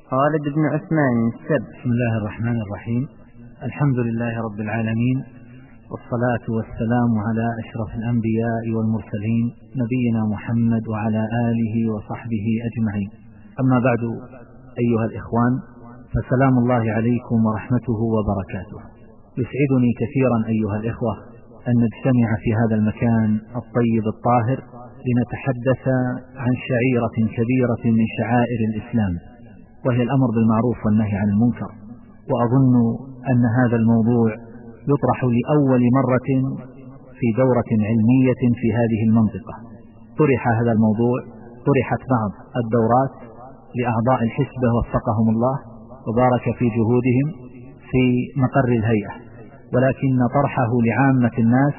خالد بن عثمان السب. بسم الله الرحمن الرحيم. الحمد لله رب العالمين، والصلاة والسلام على أشرف الأنبياء والمرسلين نبينا محمد وعلى آله وصحبه أجمعين. أما بعد، أيها الإخوان، فسلام الله عليكم ورحمته وبركاته. يسعدني كثيرا أيها الإخوة أن نجتمع في هذا المكان الطيب الطاهر لنتحدث عن شعيرة كبيرة من شعائر الإسلام، وهي الأمر بالمعروف والنهي عن المنكر. وأظن أن هذا الموضوع يطرح لأول مرة في دورة علمية في هذه المنطقة. طرح هذا الموضوع، طرحت بعض الدورات لأعضاء الحسبة وفقهم الله وبارك في جهودهم في مقر الهيئة، ولكن طرحه لعامة الناس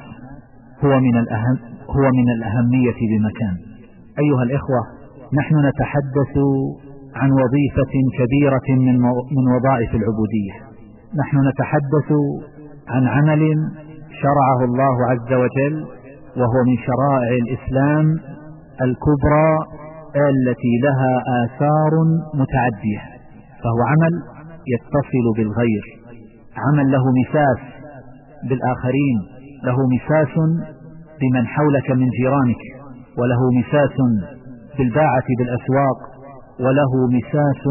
هو من الأهمية بمكان. أيها الإخوة، نحن نتحدث عن وظيفة كبيرة من وظائف العبودية. نحن نتحدث عن عمل شرعه الله عز وجل، وهو من شرائع الإسلام الكبرى التي لها آثار متعدية، فهو عمل يتصل بالغير، عمل له مساس بالآخرين، له مساس بمن حولك من جيرانك، وله مساس بالباعة بالأسواق، وله مساس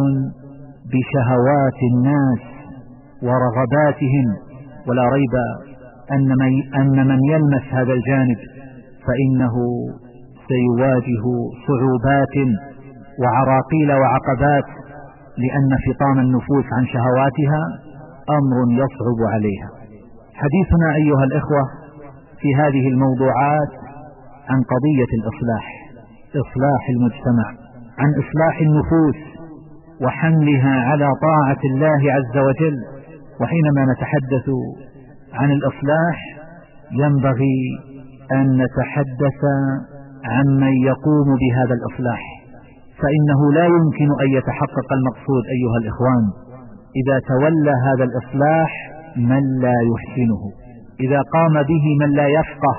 بشهوات الناس ورغباتهم. ولا ريب أن من يلمس هذا الجانب فإنه سيواجه صعوبات وعراقيل وعقبات، لأن فطام النفوس عن شهواتها أمر يصعب عليها. حديثنا أيها الإخوة في هذه الموضوعات عن قضية إصلاح المجتمع، عن إصلاح النفوس وحملها على طاعة الله عز وجل. وحينما نتحدث عن الإصلاح ينبغي أن نتحدث عن من يقوم بهذا الإصلاح، فإنه لا يمكن أن يتحقق المقصود أيها الإخوان إذا تولى هذا الإصلاح من لا يحسنه، إذا قام به من لا يفقه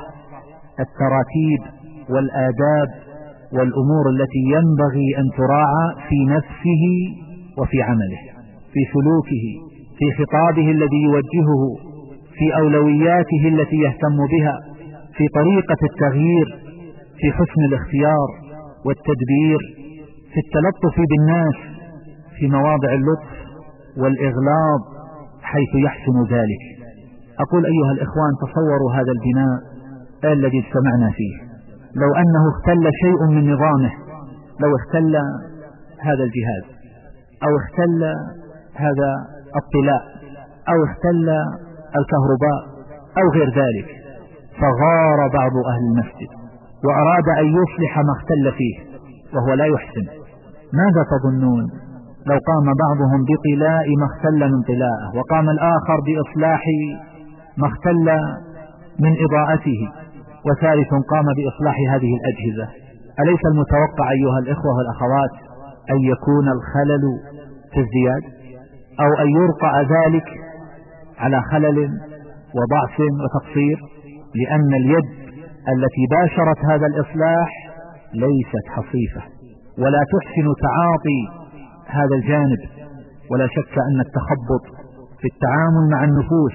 التراتيب والآداب والأمور التي ينبغي أن تراعى في نفسه وفي عمله، في سلوكه، في خطابه الذي يوجهه، في أولوياته التي يهتم بها، في طريقة التغيير، في حسن الاختيار والتدبير، في التلطف بالناس، في مواضع اللطف والإغلاظ حيث يحسن ذلك. أقول أيها الإخوان، تصوروا هذا البناء الذي اجتمعنا فيه، لو أنه اختل شيء من نظامه، لو اختل هذا الجهاز أو اختل هذا الطلاء أو اختل الكهرباء أو غير ذلك، فغار بعض أهل المسجد وأراد أن يصلح ما اختل فيه وهو لا يحسن، ماذا تظنون لو قام بعضهم بطلاء ما اختل من طلاءه، وقام الآخر بإصلاح ما اختل من إضاءته، وثالث قام بإصلاح هذه الأجهزة؟ أليس المتوقع أيها الإخوة والأخوات أن يكون الخلل في ازدياد، أو أن يرقع ذلك على خلل وضعف وتقصير؟ لأن اليد التي باشرت هذا الإصلاح ليست حصيفة ولا تحسن تعاطي هذا الجانب. ولا شك أن التخبط في التعامل مع النفوس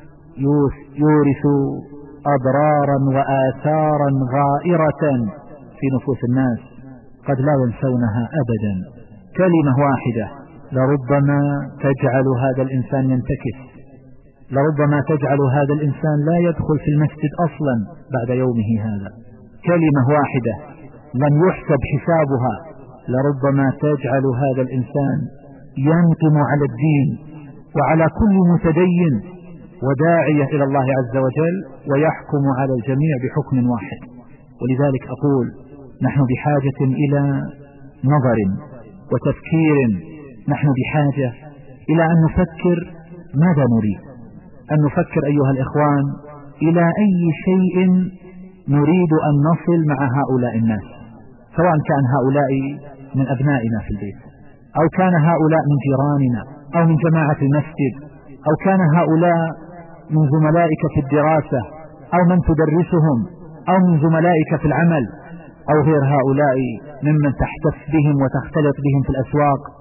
يورث أضرارا وآثارا غائرة في نفوس الناس قد لا ينسونها أبدا. كلمة واحدة لربما تجعل هذا الإنسان ينتكس، لربما تجعل هذا الإنسان لا يدخل في المسجد أصلا بعد يومه هذا. كلمة واحدة لم يحسب حسابها لربما تجعل هذا الإنسان ينقم على الدين وعلى كل متدين وداعية إلى الله عز وجل، ويحكم على الجميع بحكم واحد. ولذلك أقول نحن بحاجة إلى نظر وتفكير، نحن بحاجة إلى أن نفكر ماذا نريد، أن نفكر أيها الإخوان إلى أي شيء نريد أن نصل مع هؤلاء الناس، سواء كان هؤلاء من أبنائنا في البيت، أو كان هؤلاء من جيراننا أو من جماعة المسجد، أو كان هؤلاء من زملائك في الدراسة أو من تدرسهم، أو من زملائك في العمل، أو غير هؤلاء ممن تحتف بهم وتختلط بهم في الأسواق،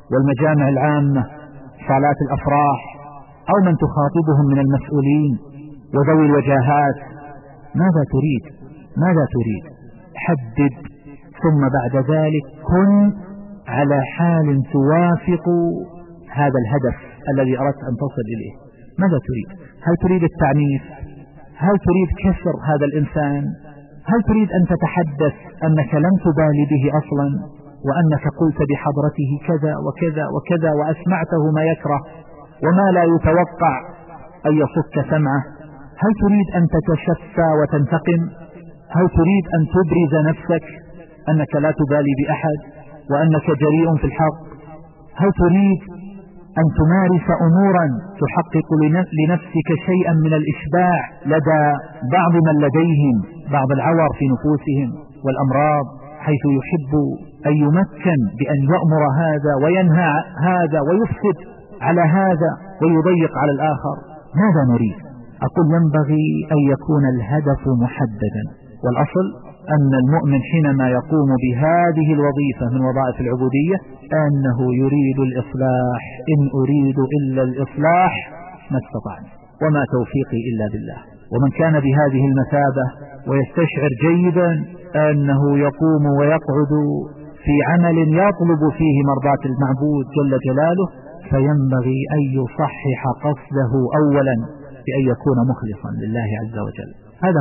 والمجامع العامة، صالات الأفراح، أو من تخاطبهم من المسؤولين وذوي الوجاهات. ماذا تريد؟ حدد، ثم بعد ذلك كن على حال توافق هذا الهدف الذي أردت أن تصل إليه. ماذا تريد؟ هل تريد التعنيف؟ هل تريد كسر هذا الإنسان؟ هل تريد أن تتحدث أنك لم تبالي به أصلا، وأنك قلت بحضرته كذا وكذا وكذا وأسمعته ما يكره وما لا يتوقع أن يصك سمعه؟ هل تريد أن تتشفى وتنتقم؟ هل تريد أن تبرز نفسك أنك لا تبالي بأحد وأنك جريء في الحق؟ هل تريد أن تمارس أمورا تحقق لنفسك شيئا من الإشباع لدى بعض من لديهم بعض العور في نفوسهم والأمراض، حيث يحب أن يمكن بأن يأمر هذا وينهى هذا ويفسد على هذا ويضيق على الآخر؟ ماذا نريد؟ أقول ينبغي أن يكون الهدف محددا، والأصل أن المؤمن حينما يقوم بهذه الوظيفة من وظائف العبودية أنه يريد الإصلاح. إن أريد إلا الإصلاح ما استطعت وما توفيقي إلا بالله. ومن كان بهذه المثابة ويستشعر جيدا أنه يقوم ويقعد في عمل يطلب فيه مرضاة المعبود جل جلاله، فينبغي أن يصحح قصده أولا بأن يكون مخلصا لله عز وجل. هذا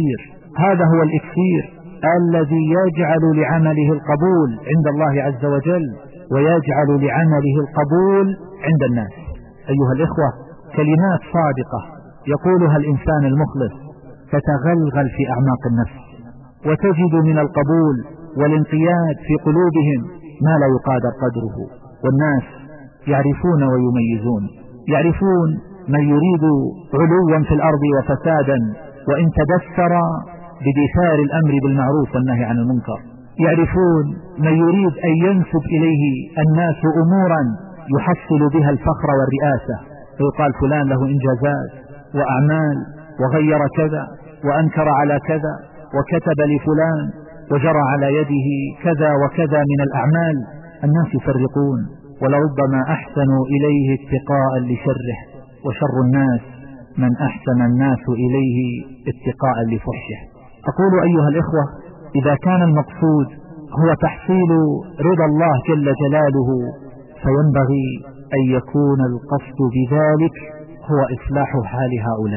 هو الإكسير الذي يجعل لعمله القبول عند الله عز وجل ويجعل لعمله القبول عند الناس. أيها الإخوة، كلمات صادقة يقولها الإنسان المخلص تتغلغل في أعماق النفس وتجد من القبول والانقياد في قلوبهم ما لا يقادر قدره. والناس يعرفون ويميزون، يعرفون من يريد علوا في الأرض وفسادا وإن تدثر بدثار الأمر بالمعروف والنهي عن المنكر، يعرفون من يريد أن ينسب إليه الناس أمورا يحصل بها الفخر والرئاسة، فيقال فلان له إنجازات وأعمال وغير كذا وأنكر على كذا وكتب لفلان وجرى على يده كذا وكذا من الأعمال. الناس يفرقون، ولربما أحسنوا إليه اتقاء لشره، وشر الناس من أحسن الناس إليه اتقاء لفحشه. أقول أيها الإخوة، إذا كان المقصود هو تحصيل رضا الله جل جلاله فينبغي أن يكون القصد بذلك هو إصلاح حال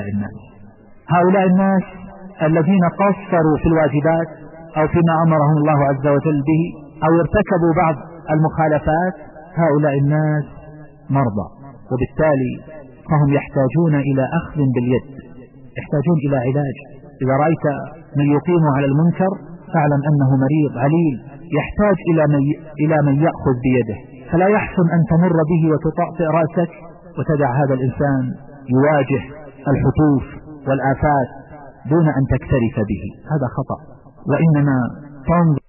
هؤلاء الناس الذين قصروا في الواجبات أو فيما أمرهم الله عز وجل به أو ارتكبوا بعض المخالفات. هؤلاء الناس مرضى، وبالتالي فهم يحتاجون إلى أخذ باليد، يحتاجون إلى علاج. إذا رأيت من يقيم على المنكر فاعلم أنه مريض عليل يحتاج إلى من يأخذ بيده، فلا يحسن أن تمر به وتطأطئ رأسك وتدع هذا الإنسان يواجه الحطوف والآفات دون أن تكترث به. هذا خطأ، وإنما تنظر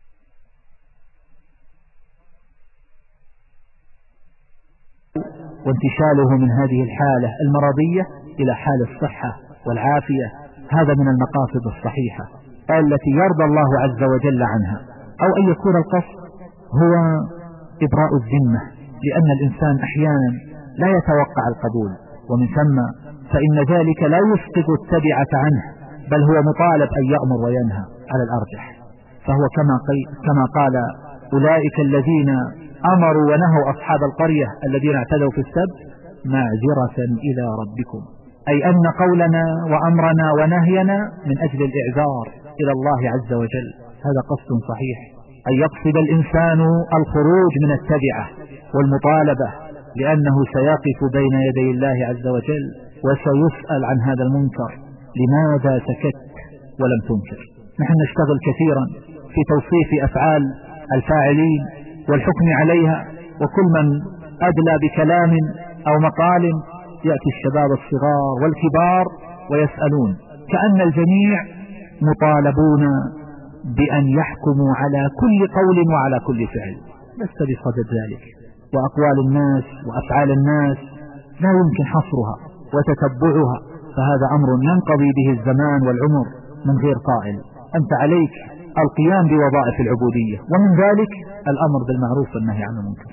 وانتشاله من هذه الحالة المرضية إلى حال الصحة والعافية. هذا من المقاصد الصحيحة التي يرضى الله عز وجل عنها. أو أن يكون القصد هو إبراء الذمة، لأن الإنسان أحيانا لا يتوقع القبول، ومن ثم فإن ذلك لا يسقط التبعة عنه، بل هو مطالب أن يأمر وينهى على الأرجح. فهو كما قال أولئك الذين أمروا ونهوا أصحاب القرية الذين اعتدوا في السبت معذرة إلى ربكم، أي أن قولنا وأمرنا ونهينا من أجل الإعذار إلى الله عز وجل. هذا قصد صحيح، أن يقصد الإنسان الخروج من التبعة والمطالبة، لأنه سيقف بين يدي الله عز وجل وسيسأل عن هذا المنكر: لماذا سكت ولم تنكر؟ نحن نشتغل كثيرا في توصيف أفعال الفاعلين والحكم عليها، وكل من أدلى بكلام أو مقال يأتي الشباب الصغار والكبار ويسألون، كأن الجميع مطالبون بأن يحكموا على كل قول وعلى كل فعل. لست بصدد ذلك، وأقوال الناس وأفعال الناس لا يمكن حصرها وتتبعها، فهذا أمر ينقضي به الزمان والعمر من غير قائل. أنت عليك القيام بوظائف العبودية، ومن ذلك الأمر بالمعروف والنهي عن المنكر.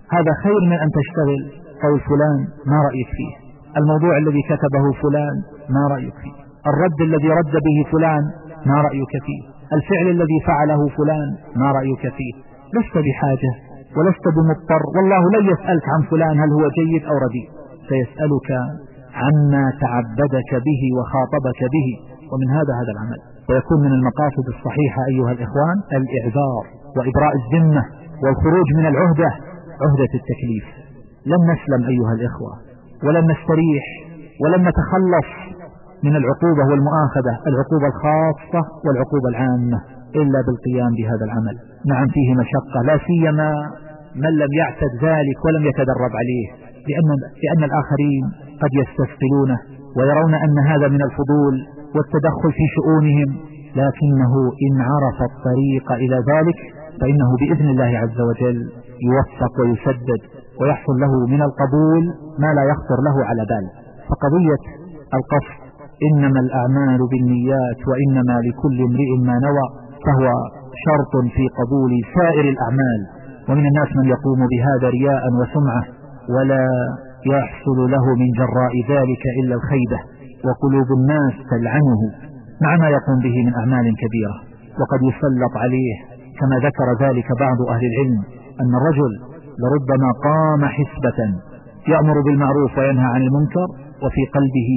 هذا خير من أن تشتغل قول فلان ما رأيك فيه، الموضوع الذي كتبه فلان ما رأيك فيه، الرد الذي رد به فلان ما رأيك فيه، الفعل الذي فعله فلان ما رأيك فيه. لست بحاجة ولست بمضطر، والله لن يسألك عن فلان هل هو جيد أو رديء، سيسألك عما تعبدك به وخاطبك به، ومن هذا العمل. ويكون من المقاصد الصحيحة أيها الإخوان الإعذار وإبراء الذمة والخروج من العهدة، عهدة التكليف. لن نسلم أيها الإخوة ولن نستريح ولن نتخلص من العقوبة والمؤاخذة، العقوبة الخاصة والعقوبة العامة، إلا بالقيام بهذا العمل. نعم فيه مشقة، لا سيما من لم يعتد ذلك ولم يتدرب عليه، لأن الآخرين قد يستثقلونه ويرون أن هذا من الفضول والتدخل في شؤونهم، لكنه إن عرف الطريق إلى ذلك فإنه بإذن الله عز وجل يوفق ويسدد ويحصل له من القبول ما لا يخطر له على بال. فقضية القصد إنما الأعمال بالنيات وإنما لكل امرئ ما نوى، فهو شرط في قبول سائر الأعمال. ومن الناس من يقوم بهذا رياء وسمعة ولا يحصل له من جراء ذلك إلا الخيبة، وقلوب الناس تلعنه مع ما يقوم به من أعمال كبيرة، وقد يسلط عليه كما ذكر ذلك بعض أهل العلم أن الرجل لربما قام حسبة يأمر بالمعروف وينهى عن المنكر وفي قلبه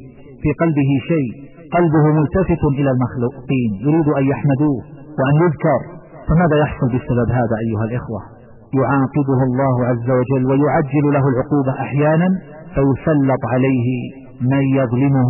شيء قلبه ملتفت إلى المخلوقين يريد أن يحمدوه وأن يذكر، فماذا يحصل بسبب هذا أيها الإخوة؟ يعاقبه الله عز وجل ويعجل له العقوبة أحيانا، فيسلط عليه من يظلمه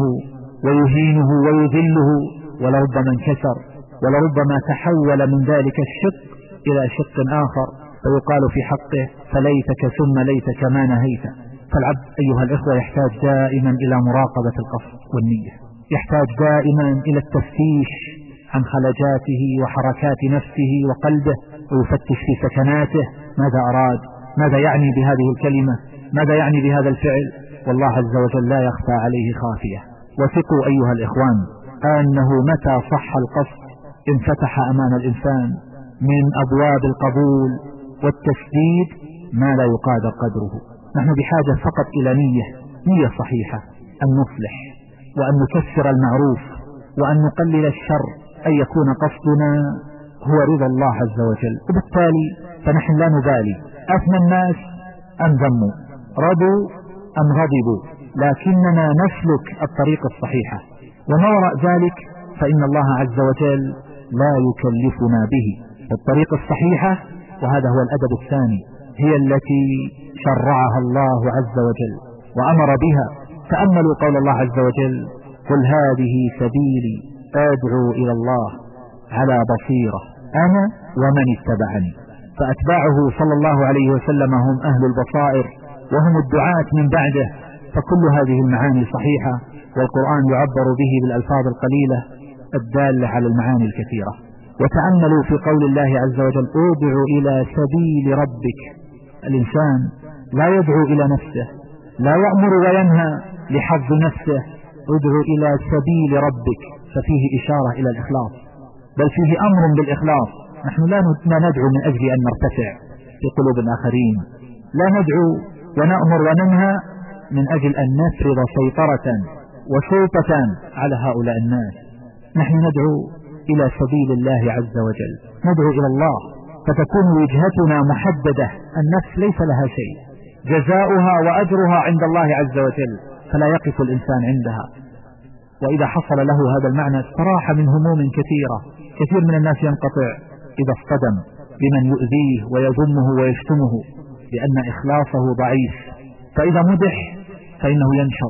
ويهينه ويذله، ولربما انكسر ولربما تحول من ذلك الشق إلى شق آخر، فيقال في حقه فليتك ثم ليتك ما نهيت. فالعبد أيها الإخوة يحتاج دائما إلى مراقبة القصد والنية، يحتاج دائما إلى التفتيش عن خلجاته وحركات نفسه وقلبه، ويفتش في سكناته ماذا أراد، ماذا يعني بهذه الكلمة، ماذا يعني بهذا الفعل، والله عز وجل لا يخفى عليه خافية. وثقوا أيها الإخوان أنه متى صح القصد انفتح أمام الإنسان من أبواب القبول والتسديد ما لا يقادر قدره. نحن بحاجة فقط إلى نية صحيحة، أن نصلح وأن نكسر المعروف وأن نقلل الشر، أن يكون قصدنا هو رضا الله عز وجل. وبالتالي فنحن لا نبالي أثنى الناس أم ذموا، رضوا أم غضبوا، لكننا نسلك الطريق الصحيحة، وما وراء ذلك فإن الله عز وجل لا يكلفنا به. الطريق الصحيحة، وهذا هو الأدب الثاني، هي التي شرعها الله عز وجل وأمر بها. تأملوا قول الله عز وجل: قل هذه سبيلي أدعو إلى الله على بصيرة أنا ومن اتبعني. فأتباعه صلى الله عليه وسلم هم أهل البصائر وهم الدعاة من بعده، فكل هذه المعاني صحيحة، والقرآن يعبر به بالألفاظ القليلة الدالة على المعاني الكثيرة. وتأملوا في قول الله عز وجل: ادعو إلى سبيل ربك. الإنسان لا يدعو إلى نفسه، لا يأمر وينهى لحظ نفسه، ادعو إلى سبيل ربك، ففيه إشارة إلى الإخلاص، بل فيه أمر بالإخلاص. نحن لا ندعو من أجل أن نرتفع في قلوب الآخرين، لا ندعو ونأمر وننهى من أجل أن نفرض سيطرة وسلطة على هؤلاء الناس. نحن ندعو إلى سبيل الله عز وجل، ندعو إلى الله، فتكون وجهتنا محددة، النفس ليس لها شيء، جزاؤها وأجرها عند الله عز وجل، فلا يقف الإنسان عندها. وإذا حصل له هذا المعنى استراح من هموم كثيرة. كثير من الناس ينقطع إذا اصطدم بمن يؤذيه ويذمه ويشتمه لأن إخلاصه ضعيف، فإذا مدح فإنه ينشط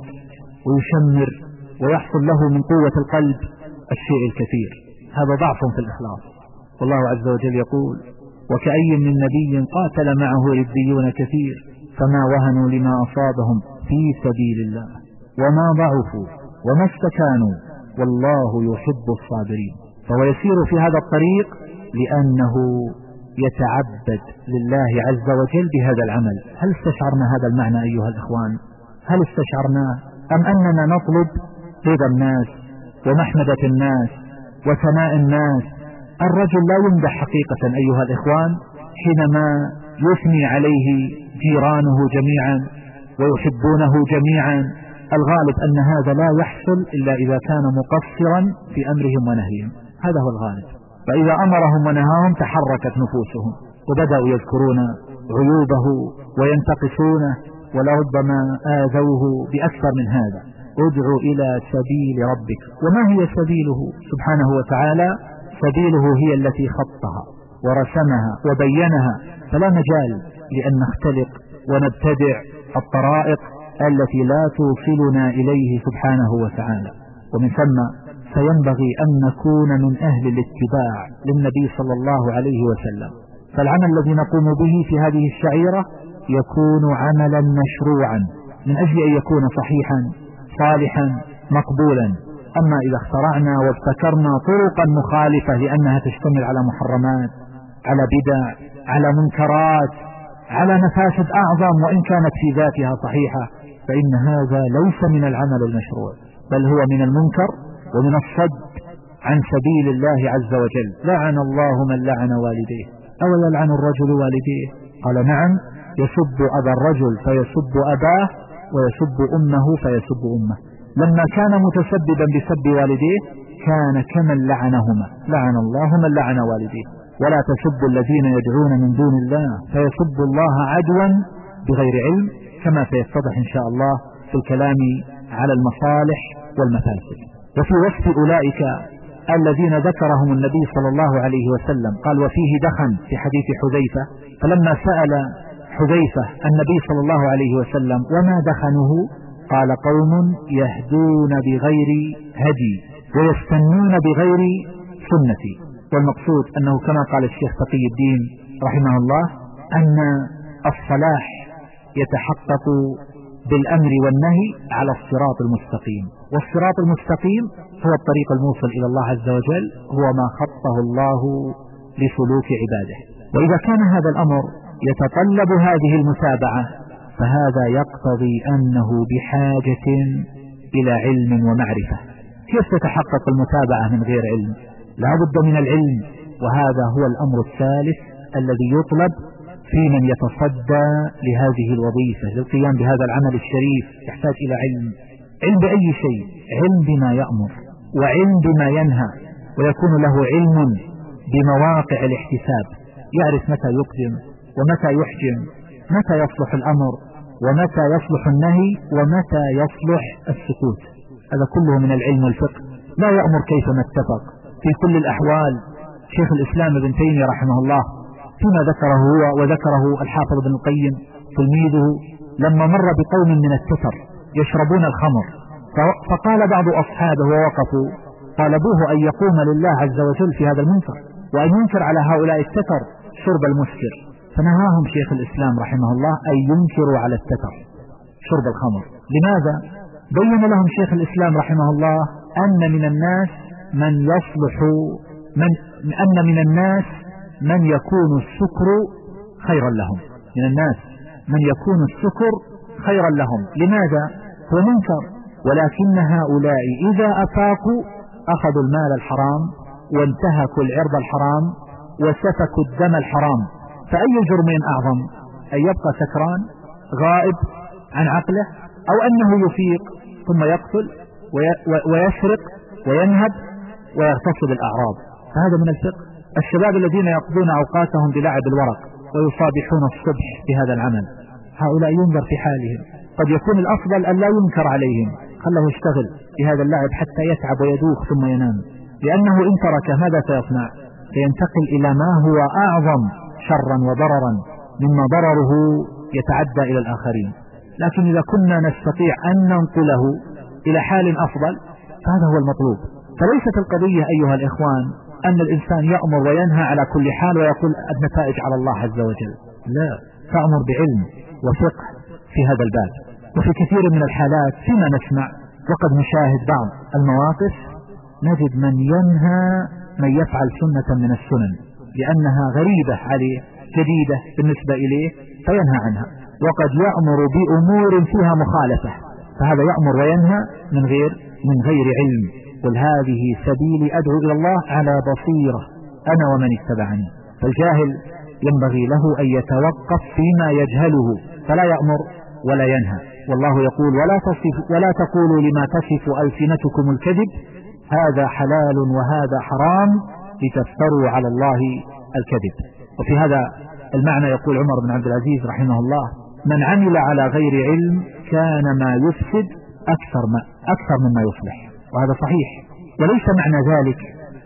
ويشمر ويحصل له من قوة القلب الشيء الكثير. هذا ضعف في الإخلاص. والله عز وجل يقول: وكأي من نبي قاتل معه ربيون كثير فما وهنوا لما أصابهم في سبيل الله وما ضعفوا وما استكانوا والله يحب الصابرين. فهو يسير في هذا الطريق لأنه يتعبد لله عز وجل بهذا العمل. هل استشعرنا هذا المعنى أيها الإخوان؟ هل استشعرناه؟ أم أننا نطلب رضا الناس ومحمدة الناس وثناء الناس؟ الرجل لا يمدح حقيقة أيها الإخوان حينما يثني عليه جيرانه جميعا ويحبونه جميعا. الغالب أن هذا لا يحصل إلا إذا كان مقصرا في أمرهم ونهيهم، هذا هو الغالب. فإذا أمرهم ونهاهم تحركت نفوسهم وبدأوا يذكرون عيوبه وينتقصونه، ولربما آذوه بأكثر من هذا. ادعو إلى سبيل ربك. وما هي سبيله سبحانه وتعالى؟ سبيله هي التي خطها ورسمها وبينها، فلا مجال لأن نختلق ونبتدع الطرائق التي لا توصلنا إليه سبحانه وتعالى. ومن ثم فينبغي أن نكون من أهل الاتباع للنبي صلى الله عليه وسلم. فالعمل الذي نقوم به في هذه الشعيرة يكون عملا مشروعا من أجل أن يكون صحيحا صالحا مقبولا. أما إذا اخترعنا وابتكرنا طرقا مخالفة لأنها تشتمل على محرمات، على بدع، على منكرات، على مفاسد أعظم وإن كانت في ذاتها صحيحة، فإن هذا ليس من العمل المشروع، بل هو من المنكر ومن الصد عن سبيل الله عز وجل. لعن الله من لعن والديه. أو يلعن الرجل والديه؟ قال نعم، يسب أبا الرجل فيسب أباه، ويسب أمه فيسب أمه. لما كان متسببا بسب والديه كان كمن لعنهما. لعن الله من لعن والديه. ولا تسبوا الذين يدعون من دون الله فيسبوا الله عدوا بغير علم، كما سيتضح إن شاء الله في الكلام على المصالح والمفاسد. وفي وصف أولئك الذين ذكرهم النبي صلى الله عليه وسلم قال وفيه دخن في حديث حذيفة. فلما سأل حذيفة النبي صلى الله عليه وسلم وما دخنه؟ قال قوم يهدون بغير هدي ويستنون بغير سنتي. والمقصود أنه كما قال الشيخ تقي الدين رحمه الله أن الصلاح يتحقق بالأمر والنهي على الصراط المستقيم، والصراط المستقيم هو الطريق الموصل إلى الله عز وجل، هو ما خطه الله لسلوك عباده. وإذا كان هذا الأمر يتطلب هذه المتابعة فهذا يقتضي أنه بحاجة إلى علم ومعرفة. كيف تتحقق المتابعة من غير علم؟ لا بد من العلم، وهذا هو الأمر الثالث الذي يطلب في من يتصدى لهذه الوظيفة للقيام بهذا العمل الشريف. يحتاج إلى علم. علم بأي شيء؟ علم بما يأمر وعلم بما ينهى، ويكون له علم بمواقع الاحتساب، يعرف متى يقدم ومتى يحجم، متى يصلح الأمر ومتى يصلح النهي ومتى يصلح السكوت. هذا كله من العلم والفقه. لا يأمر كيفما اتفق في كل الأحوال. شيخ الإسلام ابن تيمية رحمه الله فيما ذكره هو وذكره الحافظ ابن القيم تلميذه لما مر بقوم من التتر يشربون الخمر، فقال بعض أصحابه ووقفوا طالبوه أن يقوم لله عز وجل في هذا المنكر وأن ينكر على هؤلاء التتر شرب المسكر، فنهاهم شيخ الإسلام رحمه الله أن ينكروا على التتر شرب الخمر. لماذا؟ بين لهم شيخ الإسلام رحمه الله أن من الناس من يصلح أن من الناس من يكون السكر خيرا لهم، من الناس من يكون السكر خيرا لهم. لماذا؟ هو منكر، ولكن هؤلاء إذا أفاقوا أخذوا المال الحرام وانتهكوا العرض الحرام وسفكوا الدم الحرام. فأي جرم أعظم؟ أن يبقى سكران غائب عن عقله، أو أنه يفيق ثم يقتل ويسرق وينهب ويغتصب الأعراض. فهذا من الفقه. الشباب الذين يقضون أوقاتهم بلعب الورق ويصابحون الصبح بهذا العمل، هؤلاء ينظر في حالهم. قد يكون الأفضل أن لا ينكر عليهم، خله يشتغل بهذا اللعب حتى يتعب ويدوخ ثم ينام، لأنه إن ترك ماذا سيصنع؟ سينتقل إلى ما هو أعظم شرا وضررا مما ضرره يتعدى إلى الآخرين. لكن إذا كنا نستطيع أن ننقله إلى حال أفضل فهذا هو المطلوب. فليست القضية أيها الإخوان أن الإنسان يأمر وينهى على كل حال ويقول النتائج على الله عز وجل، لا، تأمر بعلم وفقه في هذا الباب. وفي كثير من الحالات فيما نسمع وقد نشاهد بعض المواقف نجد من ينهى من يفعل سنة من السنن لأنها غريبة عليه جديدة بالنسبة إليه فينهى عنها، وقد يأمر بأمور فيها مخالفة، فهذا يأمر وينهى من غير علم. قل هذه سبيلي أدعو إلى الله على بصيرة أنا ومن اتبعني. فالجاهل ينبغي له أن يتوقف فيما يجهله فلا يأمر ولا ينهى. والله يقول ولا تقولوا لما تصف ألسنتكم الكذب هذا حلال وهذا حرام لتفتروا على الله الكذب. وفي هذا المعنى يقول عمر بن عبد العزيز رحمه الله من عمل على غير علم كان ما يفسد أكثر مما يصلح. وهذا صحيح. وليس معنى ذلك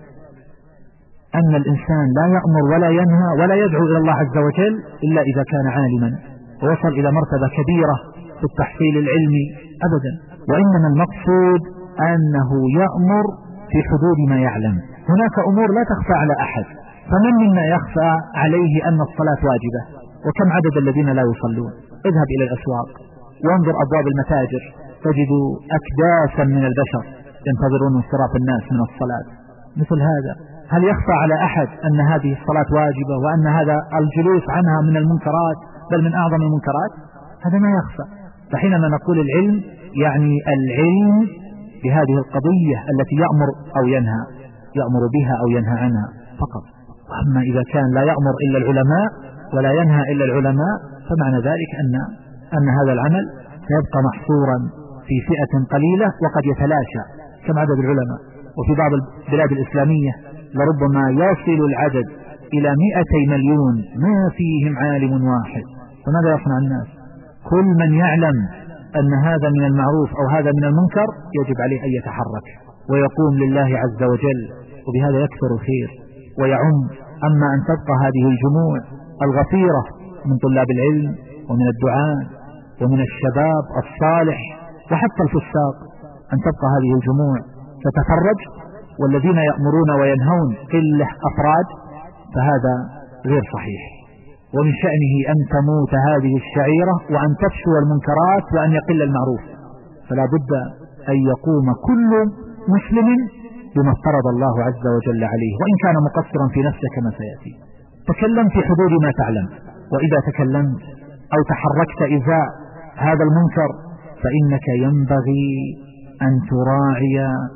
أن الإنسان لا يأمر ولا ينهى ولا يدعو إلى الله عز وجل إلا إذا كان عالما ووصل إلى مرتبة كبيرة في التحصيل العلمي أبدا. وإنما المقصود أنه يأمر في حدود ما يعلم. هناك أمور لا تخفى على أحد، فمن منا يخفى عليه أن الصلاة واجبة؟ وكم عدد الذين لا يصلون؟ اذهب إلى الأسواق وانظر أبواب المتاجر تجد أكداسا من البشر ينتظرون انصراف الناس من الصلاة. مثل هذا هل يخفى على أحد أن هذه الصلاة واجبة وأن هذا الجلوس عنها من المنكرات بل من أعظم المنكرات؟ هذا ما يخفى. فحينما نقول العلم يعني العلم بهذه القضية التي يأمر أو ينهى، يأمر بها أو ينهى عنها فقط. وأما إذا كان لا يأمر إلا العلماء ولا ينهى إلا العلماء فمعنى ذلك أن هذا العمل سيبقى محصورا في فئة قليلة وقد يتلاشى كم عدد العلماء. وفي بعض البلاد الإسلامية لربما يصل العدد إلى 200 مليون ما فيهم عالم واحد. فماذا يصنع الناس؟ كل من يعلم أن هذا من المعروف أو هذا من المنكر يجب عليه أن يتحرك ويقوم لله عز وجل، وبهذا يكثر الخير ويعم. أما أن تبقى هذه الجموع الغفيرة من طلاب العلم ومن الدعاء ومن الشباب الصالح وحتى الفساق، أن تبقى هذه الجموع تتفرج والذين يأمرون وينهون قلة أفراد، فهذا غير صحيح. ومن شأنه أن تموت هذه الشعيرة وأن تفشو المنكرات وأن يقل المعروف. فلا بد أن يقوم كل مسلم بما افترض الله عز وجل عليه وإن كان مقصرا في نفسه كما سيأتي. تكلم في حدود ما تعلم، وإذا تكلمت أو تحركت إزاء هذا المنكر فإنك ينبغي أن تراعي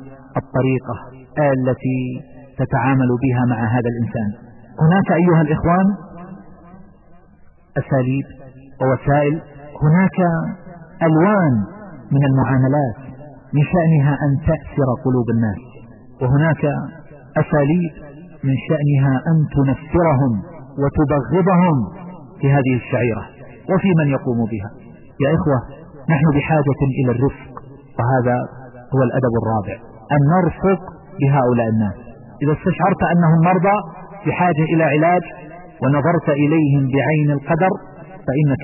الطريقة التي تتعامل بها مع هذا الإنسان. هناك أيها الإخوان أساليب ووسائل، هناك ألوان من المعاملات من شأنها أن تأثر قلوب الناس، وهناك أساليب من شأنها أن تنفرهم وتبغضهم في هذه الشعيرة وفي من يقوم بها. يا إخوة نحن بحاجة إلى الرفق، وهذا هو الأدب الرابع، أن نرفق بهؤلاء الناس. إذا استشعرت أنهم مرضى بحاجة إلى علاج ونظرت إليهم بعين القدر فإنك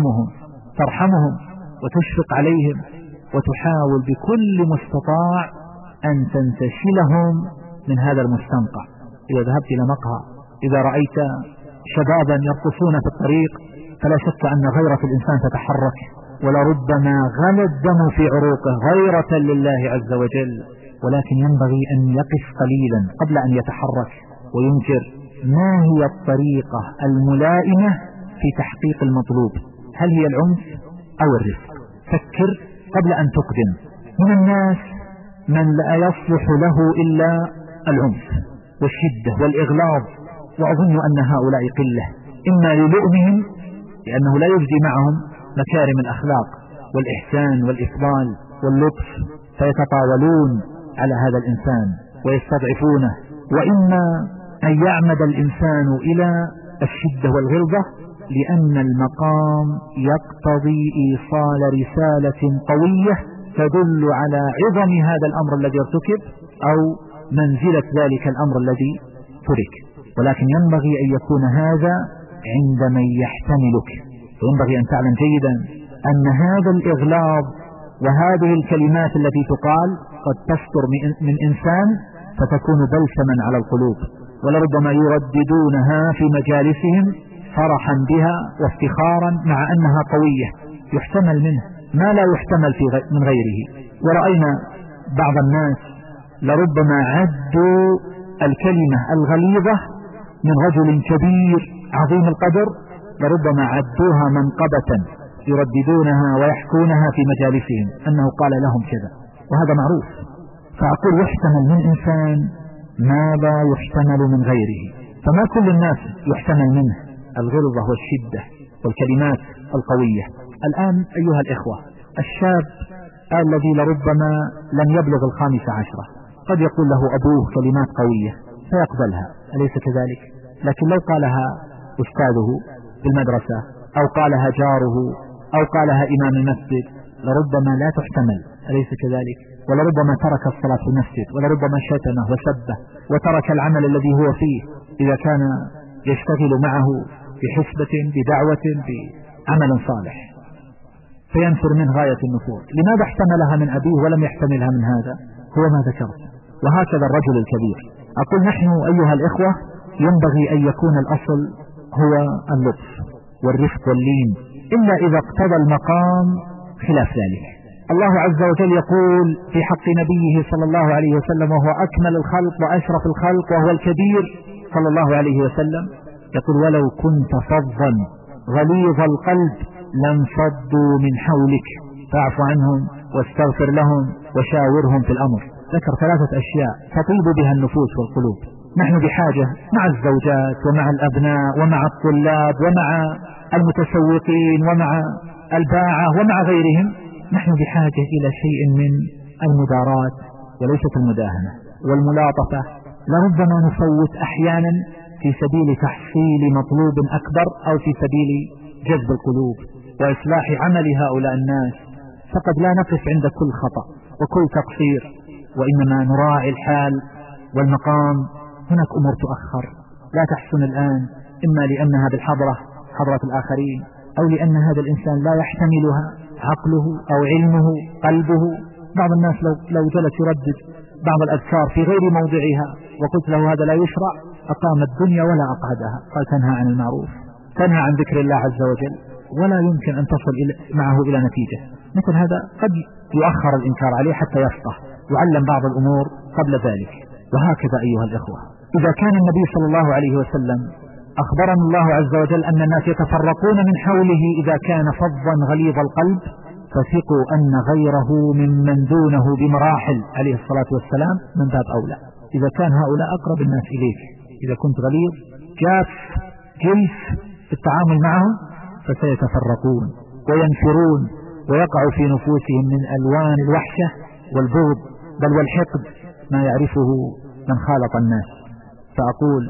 ترحمهم وتشفق عليهم وتحاول بكل مستطاع أن تنتشلهم من هذا المستنقع. إذا ذهبت إلى مقهى، إذا رأيت شبابا يرقصون في الطريق فلا شك أن غيرة الإنسان تتحرك، ولربما غلى الدم في عروقه غيرة لله عز وجل، ولكن ينبغي أن يقف قليلا قبل أن يتحرك وينكر ما هي الطريقة الملائمة في تحقيق المطلوب، هل هي العنف أو الرفق؟ فكر قبل أن تقدم. من الناس من لا يصلح له إلا العنف والشدة والإغلاظ، وأظن أن هؤلاء قلة، إما للؤمهم لأنه لا يجدي معهم مكارم الأخلاق والإحسان والإفضال واللطف فيتطاولون على هذا الإنسان ويستضعفونه، وإما أن يعمد الإنسان إلى الشدة والغلظة لأن المقام يقتضي إيصال رسالة قوية تدل على عظم هذا الأمر الذي ارتكب أو منزلة ذلك الأمر الذي ترك. ولكن ينبغي أن يكون هذا عند من يحتملك، وينبغي أن تعلم جيدا أن هذا الإغلاظ وهذه الكلمات التي تقال قد تصدر من إنسان فتكون بلسما على القلوب، ولربما يرددونها في مجالسهم فرحا بها وافتخارا مع أنها قوية يحتمل منه ما لا يحتمل من غيره. ورأينا بعض الناس لربما عدوا الكلمة الغليظة من رجل كبير عظيم القدر، لربما عدوها منقبة يرددونها ويحكونها في مجالسهم أنه قال لهم كذا، وهذا معروف. فأقول يحتمل من إنسان ما لا يحتمل من غيره، فما كل الناس يحتمل منه الغلظة والشدة والكلمات القوية. الآن أيها الإخوة، الشاب الذي لربما لم يبلغ 15 قد يقول له أبوه كلمات قوية فيقبلها، أليس كذلك؟ لكن لو قالها أستاذه في المدرسة أو قالها جاره أو قالها إمام المسجد لربما لا تحتمل، أليس كذلك؟ ولربما ترك الصلاة في المسجد، ولربما شتمه وسبه وترك العمل الذي هو فيه إذا كان يشتغل معه بحسبة بدعوة بعمل صالح، فينفر منه غاية النفور. لماذا احتملها من أبيه ولم يحتملها من هذا؟ هو ما ذكرت. وهكذا الرجل الكبير. أقول نحن أيها الإخوة ينبغي أن يكون الأصل هو اللطف والرفق واللين، إلا إذا اقتضى المقام خلاف ذلك. الله عز وجل يقول في حق نبيه صلى الله عليه وسلم وهو أكمل الخلق وأشرف الخلق وهو الكبير صلى الله عليه وسلم، يقول ولو كنت فظا غليظ القلب لانفضوا من حولك فاعف عنهم واستغفر لهم وشاورهم في الأمر. ذكر 3 أشياء تطيب بها النفوس والقلوب. نحن بحاجة مع الزوجات ومع الأبناء ومع الطلاب ومع المتسوقين ومع الباعة ومع غيرهم، نحن بحاجة إلى شيء من المدارات وليست المداهنة والملاطفة. لربما نفوت أحيانا في سبيل تحصيل مطلوب أكبر أو في سبيل جذب القلوب وإصلاح عمل هؤلاء الناس، فقد لا نقف عند كل خطأ وكل تقصير، وإنما نراعي الحال والمقام. هناك أمور تؤخر لا تحسن الآن، إما لأنها بالحضرة حضرة الآخرين أو لأن هذا الإنسان لا يحتملها عقله أو علمه قلبه. بعض الناس لو جلس يردد بعض الأذكار في غير موضعها وقلت له هذا لا يشرع أقام الدنيا ولا أقعدها. قال تنهى عن المعروف، تنهى عن ذكر الله عز وجل، ولا يمكن أن تصل معه إلى نتيجة. مثل هذا قد يؤخر الإنكار عليه حتى يفقه، يعلم بعض الأمور قبل ذلك. وهكذا أيها الإخوة، إذا كان النبي صلى الله عليه وسلم أخبرنا الله عز وجل أن الناس يتفرقون من حوله إذا كان فظا غليظ القلب، فثقوا أن غيره ممن دونه بمراحل عليه الصلاة والسلام من باب أولى. إذا كان هؤلاء أقرب الناس إليك، إذا كنت غليظ جاف جلف في التعامل معهم فسيتفرقون وينفرون ويقع في نفوسهم من ألوان الوحشة والبغض بل والحقد ما يعرفه من خالط الناس. فأقول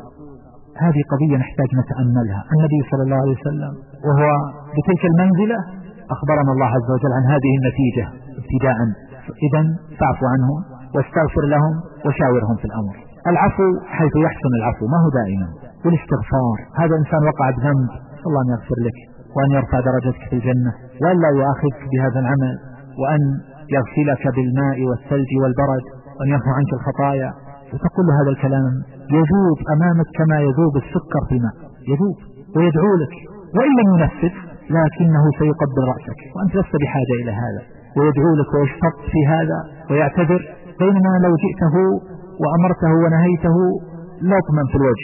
هذه قضية نحتاج نتأملها. النبي صلى الله عليه وسلم وهو بتلك المنزلة أخبرنا الله عز وجل عن هذه النتيجة ابتداء. إذن فاعفوا عنهم واستغفر لهم وشاورهم في الأمر. العفو حيث يحسن العفو، ما هو دائما. والاستغفار، هذا إنسان وقع بذنب، الله أن يغفر لك وأن يرفع درجتك في الجنة وأن لا يؤاخذك بهذا العمل وأن يغسلك بالماء والثلج والبرد وأن يرفع عنك الخطايا، وتقول له هذا الكلام يذوب أمامك كما يذوب السكر في الماء، يذوب ويدعو لك، وإن لم ينفذ لكنه سيقبل رأسك وأنت لست بحاجة إلى هذا، ويدعو لك ويشفق في هذا ويعتذر. بينما لو جئته وأمرته ونهيته لطما في الوجه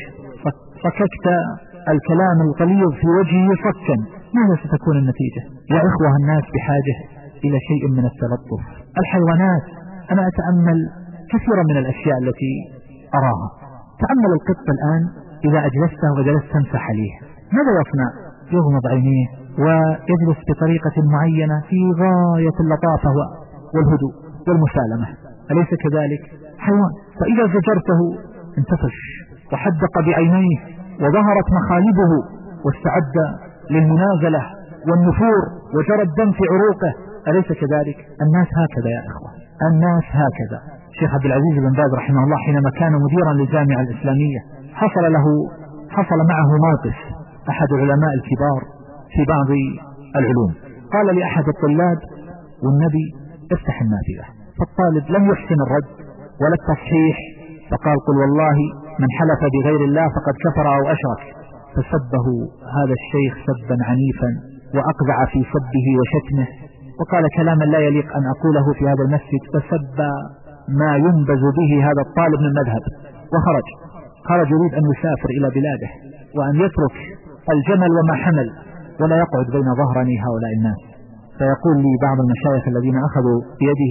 فككت الكلام الغليظ في وجهه صكا، ماذا ستكون النتيجة؟ يا إخوة الناس بحاجة إلى شيء من التلطف. الحيوانات، أنا أتأمل كثيرا من الأشياء التي أراها. تأمل القط الآن إذا أجلسته وجلست تمسح عليه ماذا يصنع؟ يغمض عينيه ويجلس بطريقة معينة في غاية اللطافة والهدوء والمسالمة، أليس كذلك؟ حيوان. فإذا زجرته انتفش وحدق بعينيه وظهرت مخالبه واستعد للمنازلة والنفور وجرى الدم في عروقه، أليس كذلك؟ الناس هكذا يا إخوة، الناس هكذا. الشيخ عبد العزيز بن باز رحمه الله حينما كان مديرا للجامعة الإسلامية حصل معه موقف أحد العلماء الكبار في بعض العلوم، قال لأحد الطلاب والنبي افتح النافذة، فالطالب لم يحسن الرد ولا التصحيح، فقال قل والله من حلف بغير الله فقد كفر أو أشرك، فسبه هذا الشيخ سبا عنيفا وأقذع في سبه وشتمه وقال كلاما لا يليق أن أقوله في هذا المسجد، فسب ما ينبذ به هذا الطالب من مذهب خرج يريد أن يسافر إلى بلاده وأن يترك الجمل وما حمل ولا يقعد بين ظهرني هؤلاء الناس. فيقول لي بعض المشايخ الذين أخذوا بيده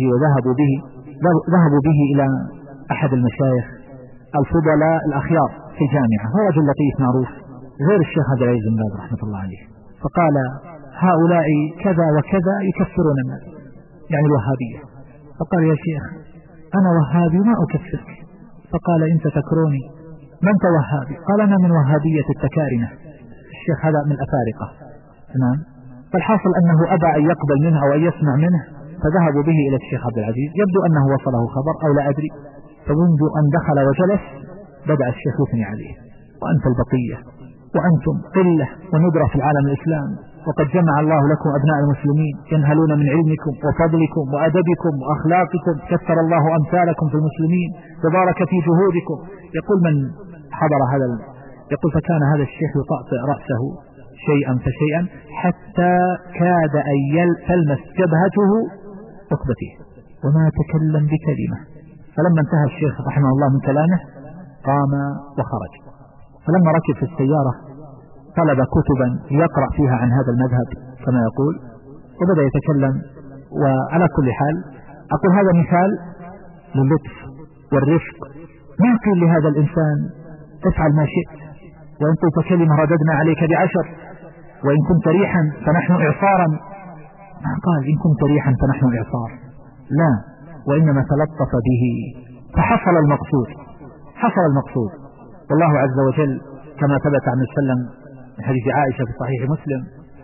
ذهبوا به إلى أحد المشايخ الفضلاء الأخيار في الجامعة، هو رجل لطيف معروف، غير الشيخ عبد العزيز بن باز رحمة الله عليه، فقال هؤلاء كذا وكذا يكفرون الناس، يعني الوهابية. فقال يا شيخ أنا وهابي ما أكفرك. فقال أنت تكروني، من أنت وهابي؟ قال أنا من وهابية التكارنة. الشيخ هذا من الأفارقة. تمام. فالحاصل أنه أبى أن يقبل منه أو أن يسمع منه، فذهبوا به إلى الشيخ عبد العزيز، يبدو أنه وصله خبر أو لا أدري. فمنذ أن دخل وجلس بدأ الشيخ يثني عليه، وأنت البقية، وأنتم قلة وندرة في العالم الإسلامي، وقد جمع الله لكم أبناء المسلمين ينهلون من علمكم وفضلكم وأدبكم وأخلاقكم، كثر الله أمثالكم في المسلمين وبارك في جهودكم. يقول من حضر هذا يقول فكان هذا الشيخ يطأطئ رأسه شيئا فشيئا حتى كاد أن تلمس جبهته ركبته وما تكلم بكلمة. فلما انتهى الشيخ رحمه الله من كلامه قام وخرج. فلما ركب في السيارة طلب كتبا يقرأ فيها عن هذا المذهب كما يقول، وبدأ يتكلم. وعلى كل حال أقول هذا مثال للطف والرفق. ما قيل لهذا الإنسان افعل ما شئت، وإن قلت كلمة رددنا عليك ب10، وإن كنت ريحا فنحن إعصارا. ما قال إن كنت ريحا فنحن إعصار، لا، وإنما تلطف به فحصل المقصود. حصل المقصود. والله عز وجل كما ثبت عن وسلم من حديث عائشة في صحيح مسلم: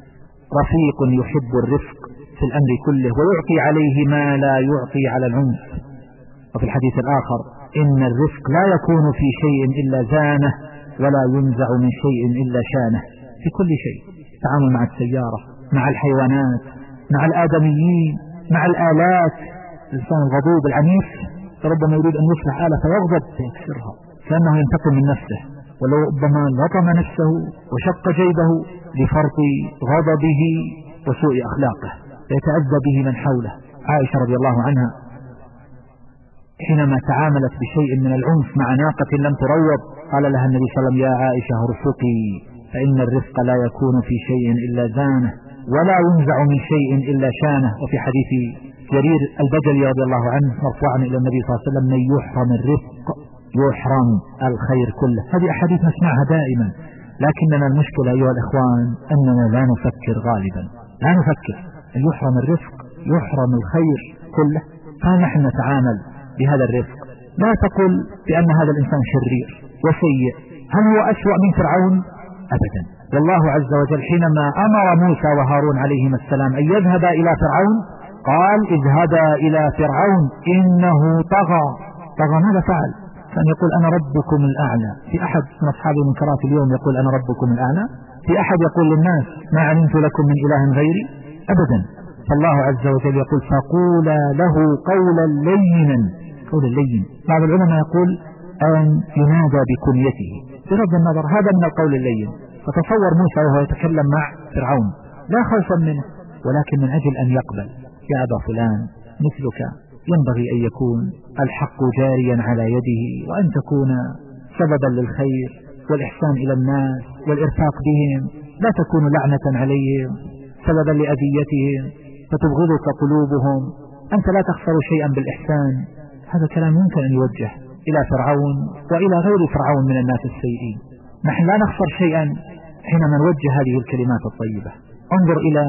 رفيق يحب الرفق في الأمر كله ويعطي عليه ما لا يعطي على العنف. وفي الحديث الآخر: إن الرفق لا يكون في شيء إلا زانه ولا ينزع من شيء إلا شانه. في كل شيء، التعامل مع السيارة، مع الحيوانات، مع الآدميين، مع الآلات. الإنسان الغضوب العنيف ربما يريد أن يصلح آلة فيغضب فيكسرها كأنه ينتقم من نفسه، ولو ربما لطم نفسه وشق جيبه لفرط غضبه وسوء أخلاقه فيتأذى به من حوله. عائشة رضي الله عنها حينما تعاملت بشيء من العنف مع ناقة لم تروض قال لها النبي صلى الله عليه وسلم: يا عائشة ارفقي، فإن الرفق لا يكون في شيء إلا زانه ولا ينزع من شيء إلا شانه. وفي حديث جرير البجلي رضي الله عنه مرفوعا إلى النبي صلى الله عليه وسلم: من يحرم الرفق يحرم الخير كله. هذه أحاديث نسمعها دائما، لكننا المشكلة أيها الإخوان أننا لا نفكر غالبا، لا نفكر أن يحرم الرفق يحرم الخير كله. فنحن نتعامل بهذا الرفق. لا تقل بأن هذا الإنسان شرير وسيء. هل هو أسوأ من فرعون؟ أبدا. والله عز وجل حينما أمر موسى وهارون عليهما السلام أن يذهبا إلى فرعون قال: اذهبا إلى فرعون إنه طغى. طغى ماذا فعل؟ كان يقول أنا ربكم الأعلى. في أحد من أصحاب المنكرات اليوم يقول أنا ربكم الأعلى؟ في أحد يقول للناس ما علمت لكم من إله غيري؟ أبدا. فالله عز وجل يقول: فقولا له قولا لينا. قول اللين، بعض العلماء يقول أن ينادى بكنيته. بغض النظر هذا من القول اللين. فتصور موسى وهو يتكلم مع فرعون لا خوفا منه، ولكن من أجل أن يقبل: يا أبا فلان مثلك ينبغي أن يكون الحق جاريا على يده، وأن تكون سببا للخير والإحسان إلى الناس والإرفاق بهم، لا تكون لعنة عليهم سببا لأذيتهم فتبغضك قلوبهم، أنت لا تخسر شيئا بالإحسان. هذا كلام يمكن أن يوجه إلى فرعون وإلى غير فرعون من الناس السيئين. نحن لا نخسر شيئا حينما نوجه هذه الكلمات الطيبة. انظر إلى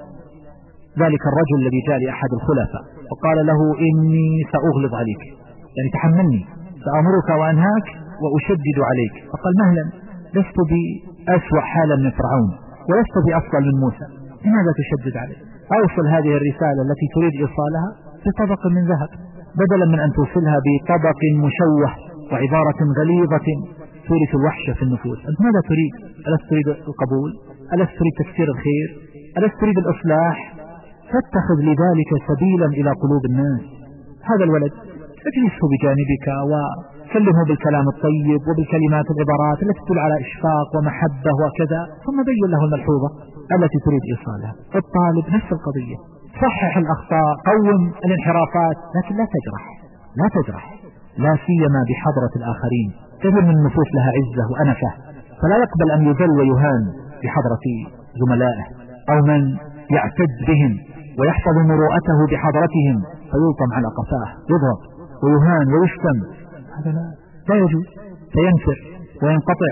ذلك الرجل الذي جاء لأحد الخلفاء وقال له: إني سأغلظ عليك، يعني تحملني، سأمرك وأنهاك وأشدد عليك. فقال: مهلا، لست بأسوأ حالا من فرعون ولست بأفضل من موسى، لماذا تشدد عليه؟ أوصل هذه الرسالة التي تريد إيصالها بطبق من ذهب بدلا من أن توصلها بطبق مشوه وعبارة غليظة تورث الوحشة في النفوس. أنت ماذا تريد؟ ألست تريد القبول؟ ألست تريد تكثير الخير؟ ألست تريد الإصلاح؟ فاتخذ لذلك سبيلا إلى قلوب الناس. هذا الولد اجلسه بجانبك وكلمه بالكلام الطيب وبالكلمات العبارات التي تدل على إشفاق ومحبة وكذا، ثم بين له الملحوظة التي تريد إيصالها. الطالب نفس القضية، صحح الأخطاء، قوم الانحرافات، لكن لا تجرح، لا سيما بحضرة الآخرين. كثير من النفوس لها عزة وأنفة، فلا يقبل أن يذل ويهان بحضرة زملائه أو من يعتد بهم ويحفظ مروءته بحضرتهم فيلطم على قفاه، يضرب ويهان ويشتم. هذا لا يجوز، فينفر وينقطع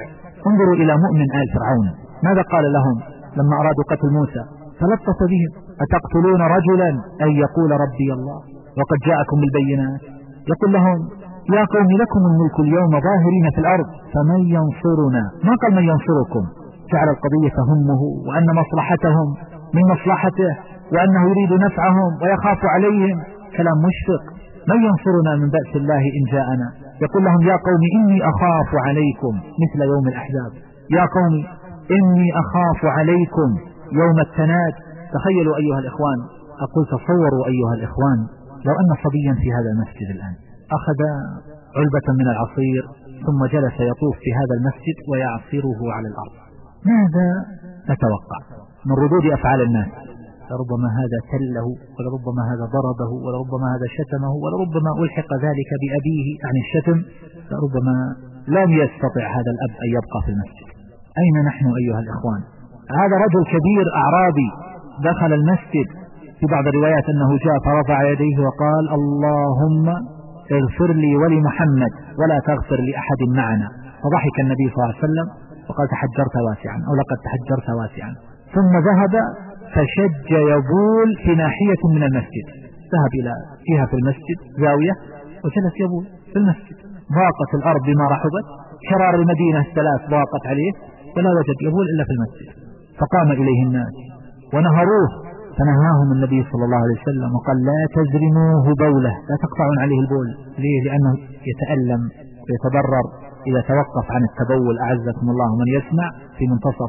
انظروا إلى مؤمن آل فرعون، ماذا قال لهم لما أرادوا قتل موسى؟ فلطف بهم: أتقتلون رجلا أن يقول ربي الله وقد جاءكم بالبينات؟ يقول لهم: يا قوم لكم الملك اليوم ظاهرين في الأرض فمن ينصرنا؟ ما قال من ينصركم، جعل القضية همه وأن مصلحتهم من مصلحته وأنه يريد نفعهم ويخاف عليهم، كلام مشفق. من ينصرنا من بأس الله إن جاءنا؟ يقول لهم: يا قوم إني أخاف عليكم مثل يوم الأحزاب، يا قوم إني أخاف عليكم يوم التناد. تخيلوا أيها الإخوان، أقول تصوروا أيها الإخوان، لو أن صبيا في هذا المسجد الآن أخذ علبة من العصير ثم جلس يطوف في هذا المسجد ويعصره على الأرض، ماذا نتوقع من ردود أفعال الناس؟ لربما هذا تله، ولربما هذا ضربه، ولربما هذا شتمه، ولربما ألحق ذلك بأبيه عن الشتم، لربما لم يستطع هذا الأب أن يبقى في المسجد. أين نحن أيها الإخوان؟ هذا رجل كبير أعرابي دخل المسجد، في بعض الروايات أنه جاء فرفع يديه وقال: اللهم اغفر لي ولمحمد ولا تغفر لأحد معنا. فضحك النبي صلى الله عليه وسلم وقال: تحجرت واسعا، أو لقد تحجرت واسعا. ثم ذهب فشج يبول في ناحية من المسجد، ذهب إلى جهة في المسجد زاوية وجلس يبول في المسجد. ضاقت الأرض بما رحبت، شرار المدينة الثلاث ضاقت عليه ولا وجد يبول إلا في المسجد. فقام إليه الناس ونهروه، فنهاهم النبي صلى الله عليه وسلم وقال: لا تزرموه بوله، لا تقطعون عليه البول. ليه؟ لأنه يتألم ويتضرر إذا توقف عن التبول، أعزكم الله من يسمع في منتصف.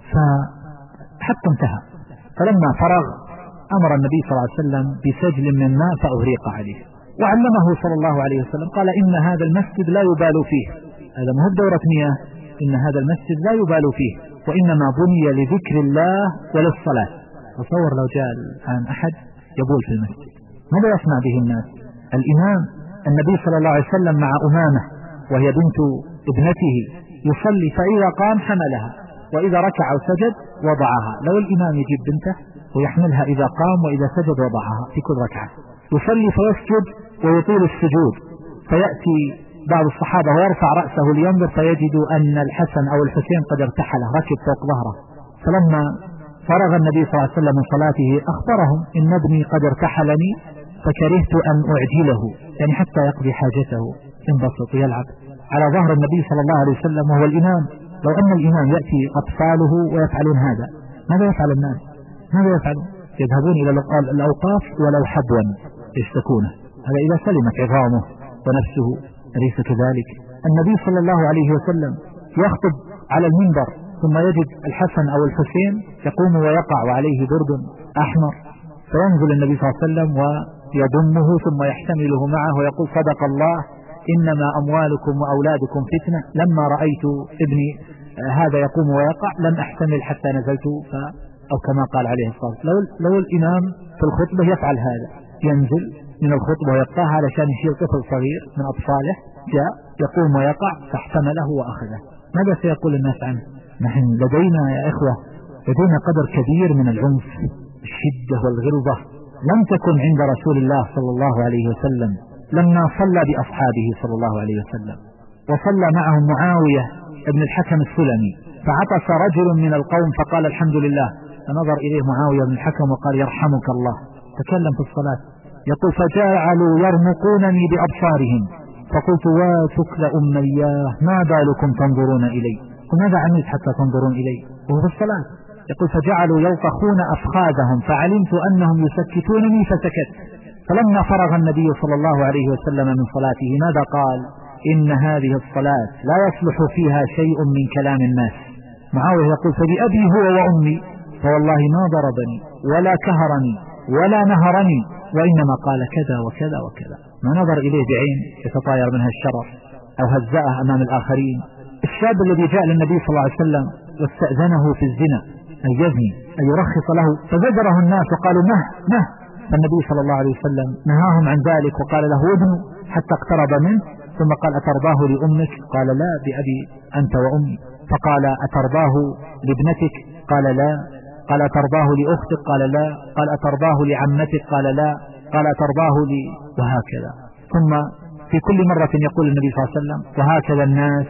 فحتى انتهى. فلما فرغ أمر النبي صلى الله عليه وسلم بسجل من ماء فأهريق عليه، وعلمه صلى الله عليه وسلم، قال: إن هذا المسجد لا يبال فيه، هذا مو دورة مياه، إن هذا المسجد لا يبال فيه، وإنما بني لذكر الله وللصلاة. تصور لو جاء الآن أحد يبول في المسجد، ماذا يصنع به الناس؟ الإمام النبي صلى الله عليه وسلم مع أمامة وهي بنت ابنته يصلي، فإذا قام حملها، وإذا ركع وسجد وضعها. لو الإمام يجيب بنته ويحملها إذا قام وإذا سجد وضعها في كل ركعة، يصلي فيسجد ويطيل السجود، فيأتي بعض الصحابة ويرفع رأسه لينظر فيجد أن الحسن أو الحسين قد ارتحل، ركب فوق ظهره. فلما فرغ النبي صلى الله عليه وسلم من صلاته أخبرهم: إن ابني قد ارتحلني فكرهت أن أعجله، يعني حتى يقضي حاجته ينبسط ويلعب على ظهر النبي صلى الله عليه وسلم وهو الإمام. لو أن الإمام يأتي أطفاله ويفعلون هذا، ماذا يفعل الناس؟ ماذا يفعلون؟ يذهبون إلى الأوقاف ولو حبوا يشتكونه. هذا إذا سلمت عظامه ونفسه، أليس كذلك؟ النبي صلى الله عليه وسلم يخطب على المنبر ثم يجد الحسن أو الحسين يقوم ويقع وعليه برد أحمر، فينزل النبي صلى الله عليه وسلم ويضمه ثم يحتمله معه ويقول: صدق الله، إنما أموالكم وأولادكم فتنة. لما رأيت ابني هذا يقوم ويقع لم أحتمل حتى نزلت، أو كما قال عليه الصلاة والسلام. لو الإمام في الخطبة يفعل هذا، ينزل من الخطبة ويقطعها علشان يشيل طفل صغير من أطفاله، جاء يقوم ويقع فاحتمله وأخذه، ماذا سيقول الناس عنه؟ نحن لدينا يا إخوة لدينا قدر كبير من العنف، الشدة والغلظة لم تكن عند رسول الله صلى الله عليه وسلم. لما صلى بأصحابه صلى الله عليه وسلم وصلى معهم معاوية ابن الحكم السلمي، فعطس رجل من القوم فقال: الحمد لله. فنظر إليه معاوية بن الحكم وقال: يرحمك الله. تكلم في الصلاة يقول: فجعلوا يرمقونني بأبصارهم فقلت: واتكل أمياه، ما بالكم تنظرون إلي؟ وماذا عملت حتى تنظرون إلي وهو في الصلاة؟ يقول: فجعلوا يلطخون أفخاذهم فعلمت أنهم يسكتونني فسكت. فلما فرغ النبي صلى الله عليه وسلم من صلاته ماذا قال؟ إن هذه الصلاة لا يصلح فيها شيء من كلام الناس. معاوية يقول: فبأبي هو وأمي فوالله ما ضربني ولا كهرني ولا نهرني، وإنما قال كذا وكذا وكذا. ما نظر إليه بعين يتطاير منها الشرف أو هزأه أمام الآخرين. الشاب الذي جاء للنبي صلى الله عليه وسلم واستأذنه في الزنا أن يزني أن يرخص له، فزجره الناس وقالوا: نه. فالنبي صلى الله عليه وسلم نهاهم عن ذلك وقال له: ابنه، حتى اقترب منه ثم قال: أترضاه لأمك؟ قال: لا، بأبي أنت وأمي. فقال: أترضاه لابنتك؟ قال: لا. قال: أترضاه لأختك؟ قال: لا. قال: أترضاه لعمتك؟ قال: لا. قال: أترضاه لي؟ وهكذا. ثم في كل مرة يقول النبي صلى الله عليه وسلم: وهكذا الناس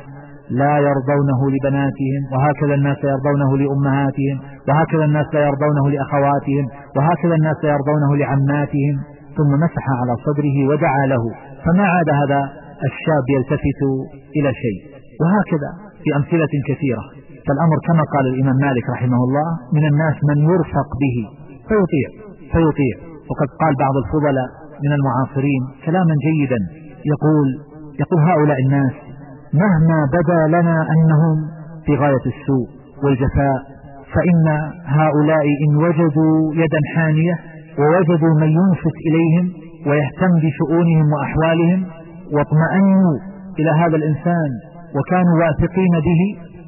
لا يرضونه لبناتهم، وهكذا الناس لا يرضونه لأمهاتهم، وهكذا الناس لا يرضونه لأخواتهم، وهكذا الناس لا يرضونه لعماتهم. ثم مسح على صدره ودعا له، فما عاد هذا الشاب يلتفت إلى شيء. وهكذا في أمثلة كثيرة. فالأمر كما قال الإمام مالك رحمه الله: من الناس من يرفق به فيطيع. وقد قال بعض الفضلاء من المعاصرين كلاما جيدا، يقول هؤلاء الناس مهما بدا لنا أنهم في غاية السوء والجفاء، فإن هؤلاء إن وجدوا يدا حانية ووجدوا من ينصت إليهم ويهتم بشؤونهم وأحوالهم واطمأنوا إلى هذا الإنسان وكانوا واثقين به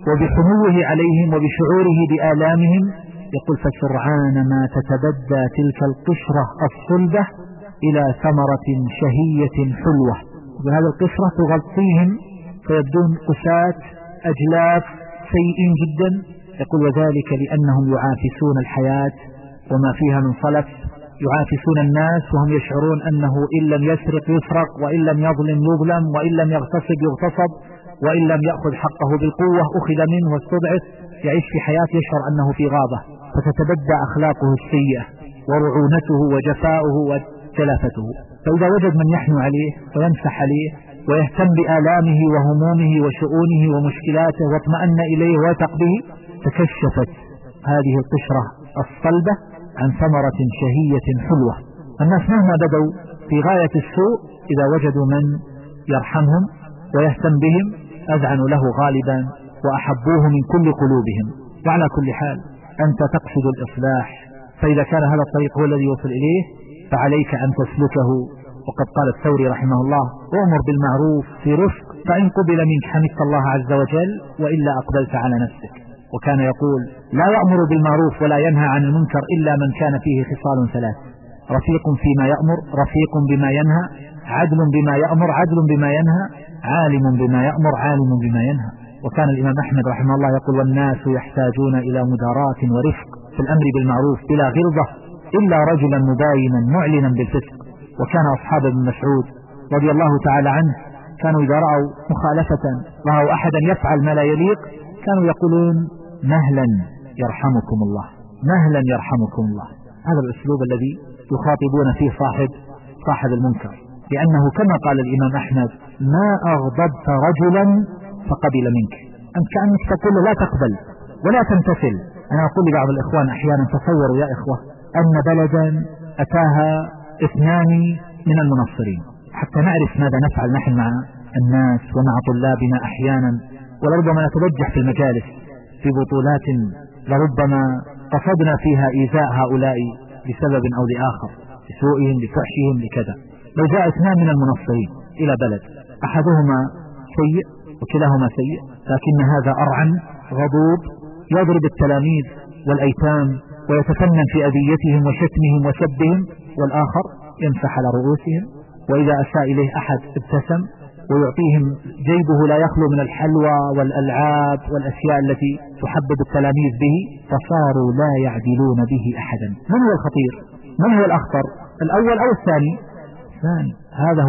وبحنوه عليهم وبشعوره بآلامهم، يقول: فسرعان ما تتبدى تلك القشرة الصلبة إلى ثمرة شهية حلوة، وهذه القشرة تغطيهم فيبدون قساة أجلاف سيئين جدا. يقول: وذلك لأنهم يعافسون الحياة وما فيها من صلف، يعافسون الناس وهم يشعرون أنه إن لم يسرق يسرق، وإن لم يظلم يظلم، وإن لم يغتصب يغتصب، وإن لم يأخذ حقه بالقوة أخذ منه واستضعف. يعيش في حياة يشعر أنه في غابة، فتتبدى أخلاقه السيئة ورعونته وجفاؤه وجلافته. فإذا وجد من يحنو عليه ويمسح عليه ويهتم بآلامه وهمومه وشؤونه ومشكلاته واطمأن إليه ويثق به، تكشفت هذه القشرة الصلبة عن ثمرة شهية حلوة. الناس مهما بدوا في غاية السوء إذا وجدوا من يرحمهم ويهتم بهم أذعنوا له غالبا وأحبوه من كل قلوبهم. وعلى كل حال أنت تقصد الإصلاح، فإذا كان هذا الطريق هو الذي يوصل إليه فعليك أن تسلكه. وقد قال الثوري رحمه الله: أمر بالمعروف في رفق، فإن قبل منك حمدت الله عز وجل، وإلا أقبلت على نفسك. وكان يقول: لا يأمر بالمعروف ولا ينهى عن المنكر إلا من كان فيه خصال ثلاث: رفيق فيما يأمر، رفيق بما ينهى، عدل بما يأمر، عدل بما ينهى، عالم بما يأمر، عالم بما ينهى. وكان الإمام أحمد رحمه الله يقول: والناس يحتاجون إلى مداراة ورفق في الأمر بالمعروف بلا غلظة إلا رجلا مباينا معلنا بالفسق. وكان أصحاب ابن مسعود رضي الله تعالى عنه كانوا إذا رأوا مخالفة، رأوا أحدا يفعل ما لا يليق، كانوا يقولون: مهلا يرحمكم الله، مهلا يرحمكم الله. هذا الأسلوب الذي يخاطبون فيه صاحب المنكر، لأنه كما قال الإمام أحمد: ما أغضبت رجلا فقبل منك. أنت كأنك تقول لا تقبل ولا تمتثل. أنا أقول لبعض الإخوان أحيانا: تصوروا يا إخوة أن بلدا أتاها 2 من المنصرين، حتى نعرف ماذا نفعل نحن مع الناس ومع طلابنا أحيانا، ولربما نتبجح في المجالس في بطولات لربما قصدنا فيها إيذاء هؤلاء لسبب أو لآخر، لسوءهم لفحشهم لكذا. لو جاء 2 من المنصرين إلى بلد أحدهما سيء وكلاهما سيء، لكن هذا أرعن غضوب يضرب التلاميذ والأيتام ويتفنن في أذيتهم وشتمهم وسبهم، والآخر يمسح على رؤوسهم، وإذا أساء إليه أحد ابتسم ويعطيهم جيبه لا يخلو من الحلوى والألعاب والأشياء التي تحبب التلاميذ به، فصاروا لا يعدلون به أحدا. من هو الخطير؟ من هو الأخطر؟ الأول أو الثاني؟ الثاني. هذا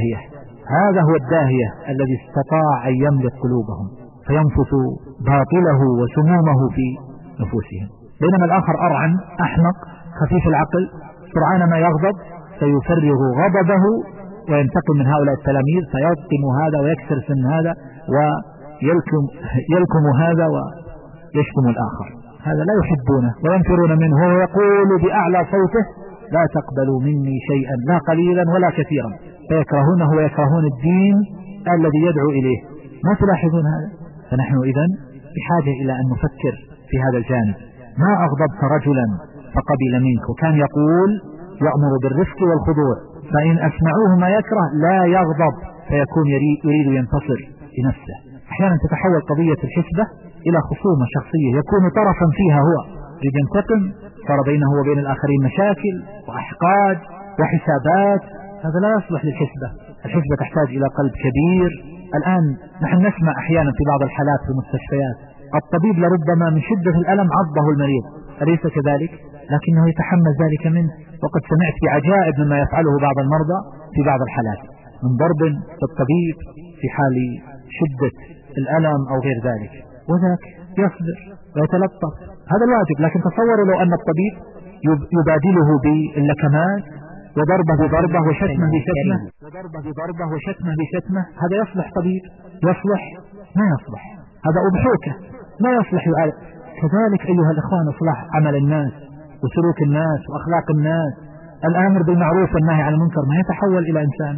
هو الداهية الذي استطاع أن يملك قلوبهم فينفث باطله وسمومه في نفوسهم، بينما الآخر أرعن أحمق خفيف العقل، سرعان ما يغضب سيفرغ غضبه وينتقم من هؤلاء التلاميذ، فيلطم هذا ويكسر سن هذا ويلكم هذا ويشتم الآخر. هذا لا يحبونه وينفرون منه، وهو يقول بأعلى صوته: لا تقبلوا مني شيئا لا قليلا ولا كثيرا، فيكرهونه ويكرهون الدين الذي يدعو إليه. ما تلاحظون هذا؟ فنحن إذن بحاجة إلى أن نفكر في هذا الجانب. ما أغضبت رجلا فقبل منك. وكان يقول: يأمر بالرفق والخضوع، فإن أسمعوه ما يكره لا يغضب فيكون يريد ينتصر لنفسه. أحيانا تتحول قضية الحسبة إلى خصومة شخصية، يكون طرفا فيها هو يريد ينتقم، صار بينه وبين الآخرين مشاكل وأحقاد وحسابات. هذا لا يصلح للحسبة. الحسبة تحتاج إلى قلب كبير. الآن نحن نسمع أحيانا في بعض الحالات في المستشفيات الطبيب لربما من شدة الألم عضه المريض، أليس كذلك؟ لكنه يتحمل ذلك منه. وقد سمعت بعجائب مما يفعله بعض المرضى في بعض الحالات من ضرب الطبيب في حال شدة الألم أو غير ذلك، وذاك يصبر ويتلطف، هذا الواجب. لكن تصوروا لو أن الطبيب يبادله باللكمات وضربه بضربة وشتمه بشتمه، هذا يصلح طبيب؟ يصلح؟ ما يصلح، هذا أضحوكة، لا يصلح. كذلك أيها الإخوان إصلاح عمل الناس وسلوك الناس وأخلاق الناس، الآمر بالمعروف والنهي عن المنكر ما يتحول إلى إنسان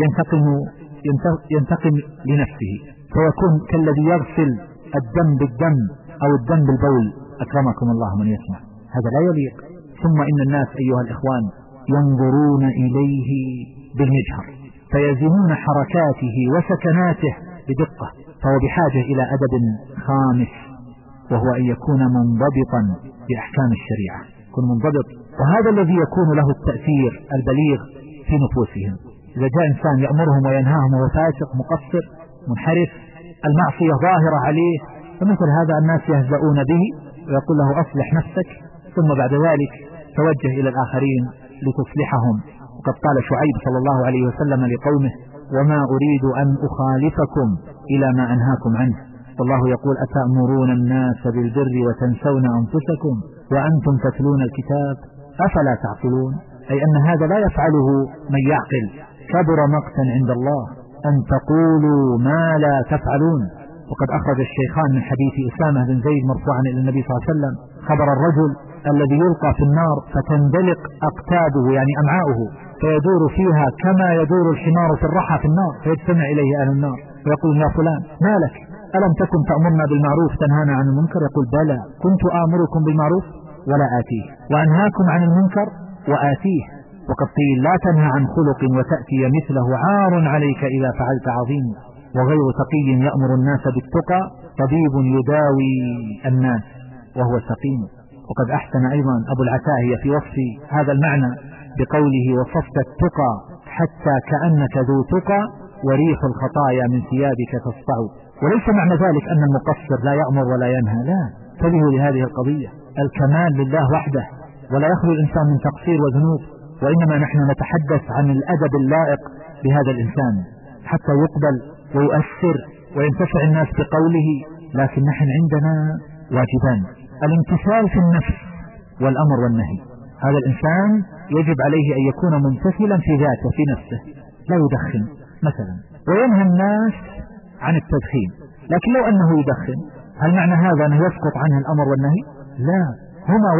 ينتقم لنفسه، فيكون كالذي يغسل الدم بالدم أو الدم بالبول، أكرمكم الله من يسمع، هذا لا يليق. ثم إن الناس أيها الإخوان ينظرون إليه بالمجهر، فيزنون حركاته وسكناته بدقة، فهو بحاجة إلى أدب خامس، وهو أن يكون منضبطا بأحكام الشريعة، يكون منضبط، وهذا الذي يكون له التأثير البليغ في نفوسهم. إذا جاء إنسان يأمرهم وينهاهم وهو فاسق مقصر منحرف، المعصية ظاهرة عليه، فمثل هذا الناس يهزؤون به ويقول له أصلح نفسك، ثم بعد ذلك توجه إلى الآخرين لتصلحهم. وقد قال شعيب صلى الله عليه وسلم لقومه: وما أريد أن أخالفكم إلى ما أنهاكم عنه، والله يقول: أتأمرون الناس بالبر وتنسون أنفسكم وأنتم تتلون الكتاب أفلا تعقلون. أي أن هذا لا يفعله من يعقل، كبر مقتا عند الله أن تقولوا ما لا تفعلون. وقد أخرج الشيخان من حديث أسامة بن زيد مرفوعا إلى النبي صلى الله عليه وسلم خبر الرجل الذي يلقى في النار فتندلق أقتابه يعني أمعاؤه، فيدور فيها كما يدور الحمار في الرحى في النار، فيجتمع إليه أهل النار ويقول: يا فلان ما لك؟ ألم تكن تأمرنا بالمعروف تنهانا عن المنكر؟ يقول: بلى، كنت آمركم بالمعروف ولا آتيه، وأنهاكم عن المنكر وآتيه. وقد قيل: لا تنهى عن خلق وتأتي مثله، عار عليك إذا فعلت عظيم. وغير تقي يأمر الناس بالتقى، طبيب يداوي الناس وهو سقيم. وقد أحسن أيضا أبو العتاهية في وصف هذا المعنى بقوله: وصفت التقى حتى كأنك ذو تقى وريح الخطايا من ثيابك تصطع. وليس معنى ذلك أن المقصر لا يأمر ولا ينهى، لا، انتبهوا لهذه القضية، الكمال لله وحده، ولا يخلو الإنسان من تقصير وذنوب، وإنما نحن نتحدث عن الأدب اللائق بهذا الإنسان حتى يقبل ويؤثر وينتفع الناس بقوله. لكن نحن عندنا واجبان: الامتثال في النفس والأمر والنهي. هذا الإنسان يجب عليه أن يكون ممتثلا في ذاته في نفسه، لا يدخن مثلا، وينهى الناس عن التدخين. لكن لو أنه يدخن، هل معنى هذا أنه يسقط عنه الأمر والنهي؟ لا، هما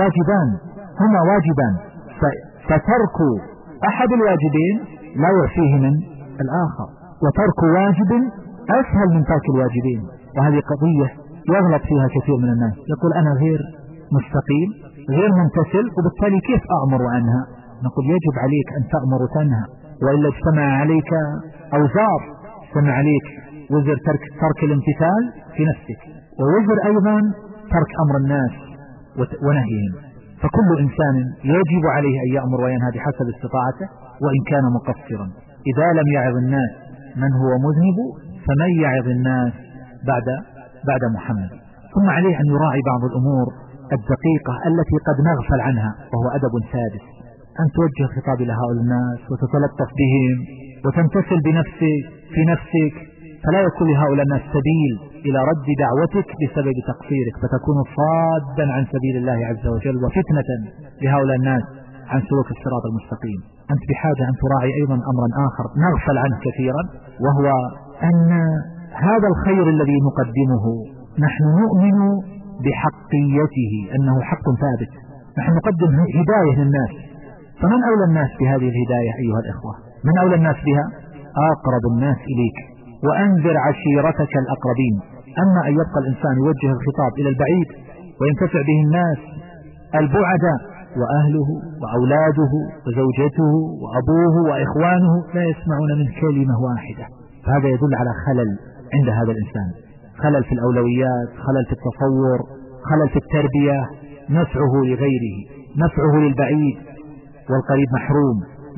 واجبان، فترك أحد الواجبين لا يعفيه من الآخر، وترك واجب أسهل من ترك الواجبين. وهذه قضية يغلط فيها كثير من الناس، يقول: أنا غير مستقيم غير ممتثل، وبالتالي كيف أأمر وأنهى؟ نقول: يجب عليك أن تأمر وتنهى، وإلا اجتمع عليك أوزار، اجتمع عليك وزر ترك الامتثال في نفسك، ووزر أيضا ترك أمر الناس ونهيهم. فكل إنسان يجب عليه أن يأمر وينهى بحسب استطاعته وإن كان مقصرا. إذا لم يعظ الناس من هو مذنب فمن يعظ الناس بعد محمد. ثم عليه أن يراعي بعض الأمور الدقيقة التي قد نغفل عنها، وهو أدب سادس: أن توجه خطاب إلى هؤلاء الناس وتتلطف بهم وتمتثل في نفسك، فلا يكون لهؤلاء الناس سبيل إلى رد دعوتك بسبب تقصيرك، فتكون صادا عن سبيل الله عز وجل وفتنة لهؤلاء الناس عن سلوك الصراط المستقيم. أنت بحاجة أن تراعي أيضا أمرا آخر نغفل عنه كثيرا، وهو أن هذا الخير الذي نقدمه نحن نؤمن بحقيته، أنه حق ثابت، نحن نقدم هداية للناس. فمن أولى الناس بهذه الهداية أيها الإخوة؟ من أولى الناس بها؟ أقرب الناس إليك، وأنذر عشيرتك الأقربين. أما أن يبقى الإنسان يوجه الخطاب إلى البعيد وينتفع به الناس البعداء، وأهله وأولاده وزوجته وأبوه وإخوانه لا يسمعون من كلمة واحدة، فهذا يدل على خلل عند هذا الإنسان، خلل في الأولويات، خلل في التصور، خلل في التربية، نفعه لغيره، نفعه للبعيد، والقريب محروم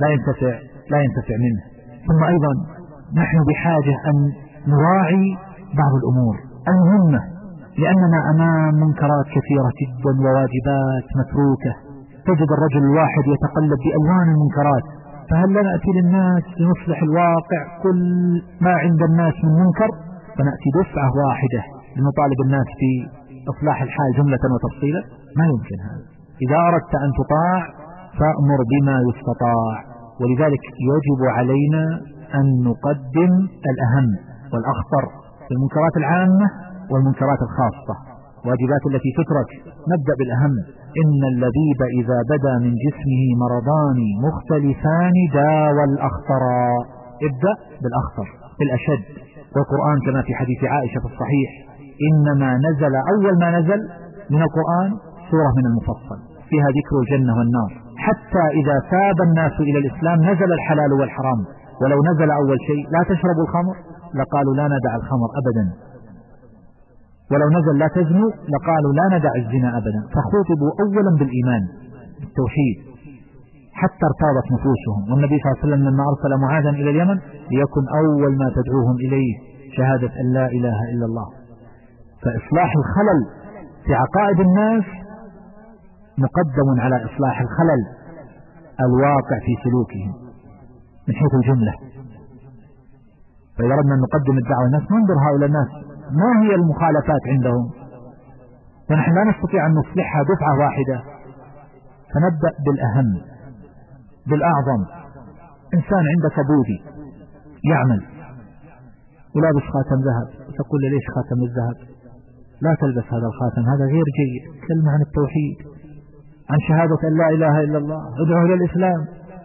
لا ينتفع منه. ثم أيضا نحن بحاجة أن نراعي بعض الأمور المهمة، لأننا أمام منكرات كثيرة جدا وواجبات متروكة. تجد الرجل الواحد يتقلب بألوان المنكرات، فهل لا نأتي للناس لنصلح الواقع؟ كل ما عند الناس من منكر فنأتي دفعة واحدة لنطالب الناس بإصلاح الحال جملة وتفصيلا؟ ما يمكن هذا. إذا أردت أن تطاع فأمر بما يستطاع. ولذلك يجب علينا أن نقدم الأهم والأخطر في المنكرات العامة والمنكرات الخاصة. واجبات التي تترك نبدأ بالأهم. إن اللبيب إذا بدا من جسمه مرضان مختلفان داوى الأخطرا. ابدأ بالأخطر بالأشد. والقرآن كما في حديث عائشة في الصحيح إنما نزل أول ما نزل من القرآن سورة من المفصل فيها ذكر الجنة والنار، حتى إذا تاب الناس إلى الإسلام نزل الحلال والحرام. ولو نزل أول شيء لا تشربوا الخمر لقالوا لا ندع الخمر أبدا، ولو نزل لا تزنوا لقالوا لا ندع الزنا أبدا. فخوطبوا أولا بالإيمان بالتوحيد حتى ارتاضت نفوسهم. والنبي صلى الله عليه وسلم لما أرسل معاذا إلى اليمن ليكن أول ما تدعوهم إليه شهادة أن لا إله إلا الله. فإصلاح الخلل في عقائد الناس مقدم على إصلاح الخلل الواقع في سلوكهم من حيث الجملة. فإذا أردنا أن نقدم الدعوة الناس ننظر هؤلاء الناس ما هي المخالفات عندهم، ونحن لا نستطيع أن نصلحها دفعة واحدة. فنبدأ بالأهم بالأعظم. إنسان عندك بوذي يعمل ولابس خاتم ذهب، تقول ليش خاتم الذهب؟ لا تلبس هذا الخاتم، هذا غير جيد. كلمة عن التوحيد، عن شهادة أن لا إله إلا الله، ادعو إلى الإسلام.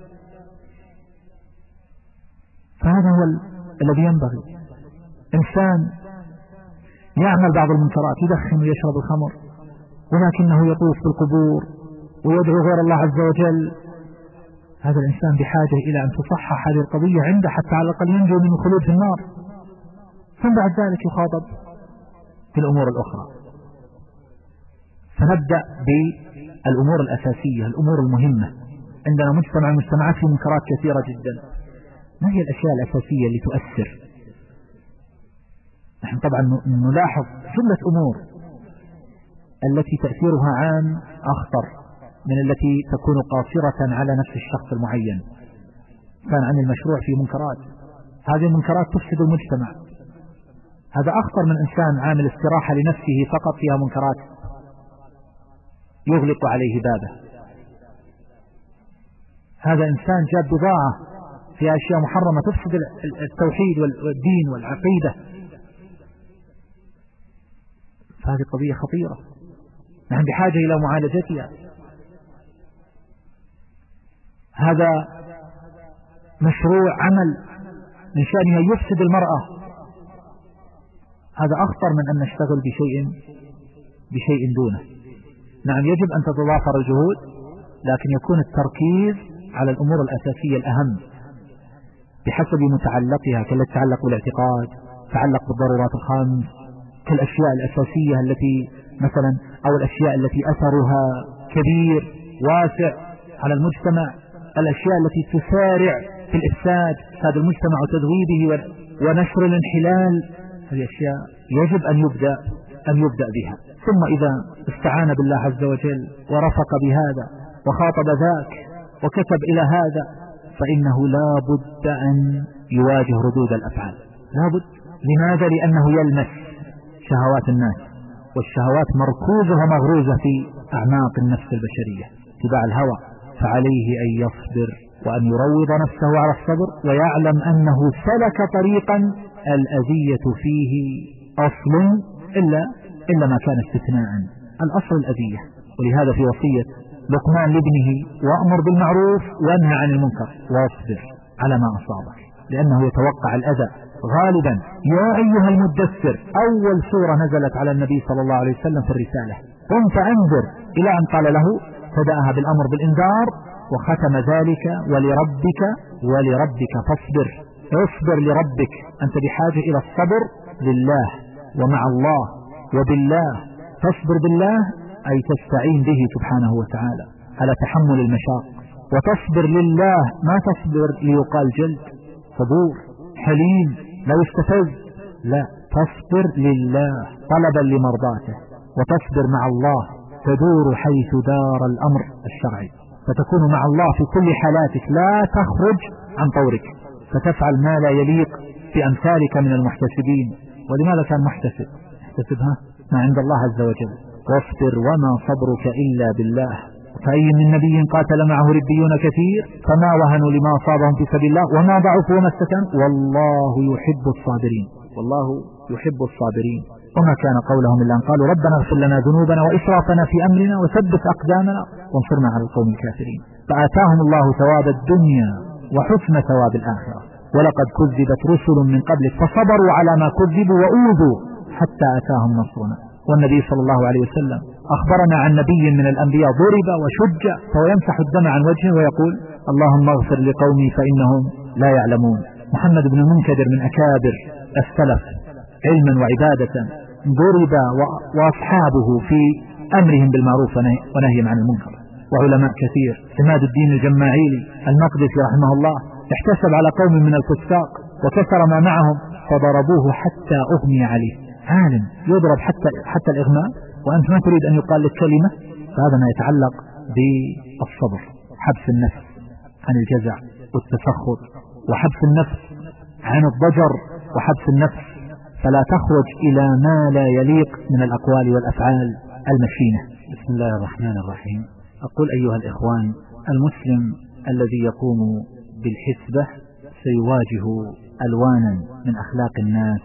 فهذا هو الذي ينبغي. إنسان يعمل بعض المنكرات، يدخن ويشرب الخمر، ولكنه يطوف بالقبور ويدعو غير الله عز وجل. هذا الإنسان بحاجة إلى أن تصحح هذه القضية عنده حتى على الأقل ينجو من الخلود في النار، ثم بعد ذلك يخاطب في الأمور الأخرى. فنبدأ بالأمور الأساسية، الأمور المهمة. عندنا مجتمعات في منكرات كثيرة جدا. ما هي الأشياء الأساسية اللي تؤثر؟ نحن طبعا نلاحظ جملة أمور التي تأثيرها عام أخطر من التي تكون قاصرة على نفس الشخص المعين. كان عن المشروع في منكرات، هذه المنكرات تفسد المجتمع. هذا أخطر من إنسان عامل استراحة لنفسه فقط فيها منكرات يغلق عليه بابه. هذا إنسان جاب بضاعة فيها أشياء محرمة تفسد التوحيد والدين والعقيدة. فهذه قضية خطيرة نحن بحاجة إلى معالجتها. هذا مشروع عمل من شأنه يفسد المرأة، هذا أخطر من أن نشتغل بشيء دونه. نعم يجب أن تتضافر الجهود، لكن يكون التركيز على الأمور الأساسية الأهم بحسب متعلقها، كالتي تتعلق بالاعتقاد، تتعلق بالضرورات الخمس، كالأشياء الأساسية التي مثلا أو الأشياء التي أثرها كبير واسع على المجتمع، الأشياء التي تسارع في الإفساد المجتمع وتذويبه ونشر الانحلال. هذه أشياء يجب أن يبدأ بها. ثم إذا استعان بالله عز وجل ورفق بهذا وخاطب ذاك وكتب إلى هذا، فإنه لا بد أن يواجه ردود الأفعال. لا بد. لماذا؟ لأنه يلمس شهوات الناس، والشهوات مركوزة ومغروزة في أعماق النفس البشرية، اتباع الهوى. فعليه أن يصبر وأن يروض نفسه على الصبر، ويعلم أنه سلك طريقا الأذية فيه أصل إلا ما كان استثناء، الأصل الأذية. ولهذا في وصية لقمان لابنه وأمر بالمعروف وانهى عن المنكر واصبر على ما أصابك، لأنه يتوقع الأذى غالبا. يا أيها المدثر، أول سورة نزلت على النبي صلى الله عليه وسلم في الرسالة، قم فأنذر، إلى أن قال له بدأها بالأمر بالإنذار وختم ذلك ولربك فاصبر. اصبر لربك، أنت بحاجة إلى الصبر لله ومع الله وبالله. تصبر بالله أي تستعين به سبحانه وتعالى على تحمل المشاق، وتصبر لله ما تصبر ليقال جلد صبور حليم لا يستفز، لا، تصبر لله طلبا لمرضاته، وتصبر مع الله تدور حيث دار الأمر الشرعي، فتكون مع الله في كل حالاتك، لا تخرج عن طورك، فتفعل ما لا يليق بأمثالك من المحتسبين ولماذا كان محتسب؟ احتسبها ما عند الله عز وجل. واصبر وما صبرك إلا بالله. فأي من نبي قاتل معه ربيون كثير فما وهنوا لما أصابهم في سبيل الله وما ضعفوا وما استكانوا والله يحب الصابرين. والله يحب الصابرين. وما كان قولهم إلا أن قالوا ربنا اغفر لنا ذنوبنا وإسرافنا في أمرنا وثبت أقدامنا وانصرنا على القوم الكافرين. فآتاهم الله ثواب الدنيا وحسن ثواب الآخرة. ولقد كذبت رسل من قبلك فصبروا على ما كذبوا وأوذوا حتى أتاهم نصرنا. والنبي صلى الله عليه وسلم أخبرنا عن نبي من الأنبياء ضرب وشج فهو يمسح الدم عن وجهه ويقول اللهم اغفر لقومي فإنهم لا يعلمون. محمد بن المنكدر من أكابر السلف علما وعبادة ضرب وأصحابه في أمرهم بالمعروف ونهيهم عن المنكر. وعلماء كثير عماد الدين الجماعيلي المقدسي رحمه الله احتسب على قوم من الفساق وكسر ما معهم فضربوه حتى أغمي عليه. عالم يضرب حتى الإغماء وأنت ما تريد أن يقال لك كلمة. فهذا ما يتعلق بالصبر، حبس النفس عن الجزع والتسخط، وحبس النفس عن الضجر، وحبس النفس فلا تخرج إلى ما لا يليق من الأقوال والأفعال المشينة. بسم الله الرحمن الرحيم. أقول أيها الإخوان، المسلم الذي يقوم بالحسبة سيواجه ألوانا من أخلاق الناس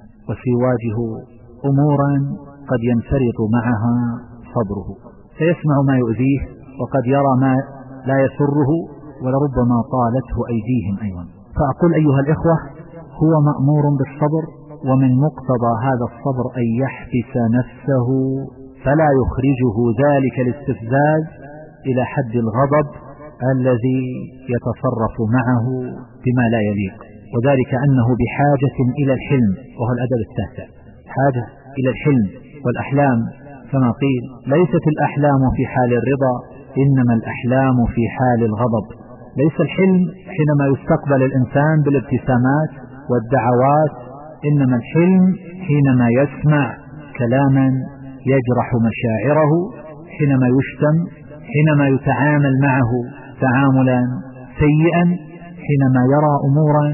وسيواجه أمورا قد ينفرط معها صبره، سيسمع ما يؤذيه وقد يرى ما لا يسره ولربما طالته أيديهم أيضا. فأقول أيها الإخوة، هو مأمور بالصبر، ومن مقتضى هذا الصبر أن يحبس نفسه فلا يخرجه ذلك الاستفزاز إلى حد الغضب الذي يتصرف معه بما لا يليق، وذلك أنه بحاجة إلى الحلم، وهو الأدب التاسع، حاجة إلى الحلم والأحلام. كما قيل ليست الأحلام في حال الرضا إنما الأحلام في حال الغضب. ليس الحلم حينما يستقبل الإنسان بالابتسامات والدعوات، إنما الحلم حينما يسمع كلاما يجرح مشاعره، حينما يشتم، حينما يتعامل معه تعاملا سيئا، حينما يرى أمورا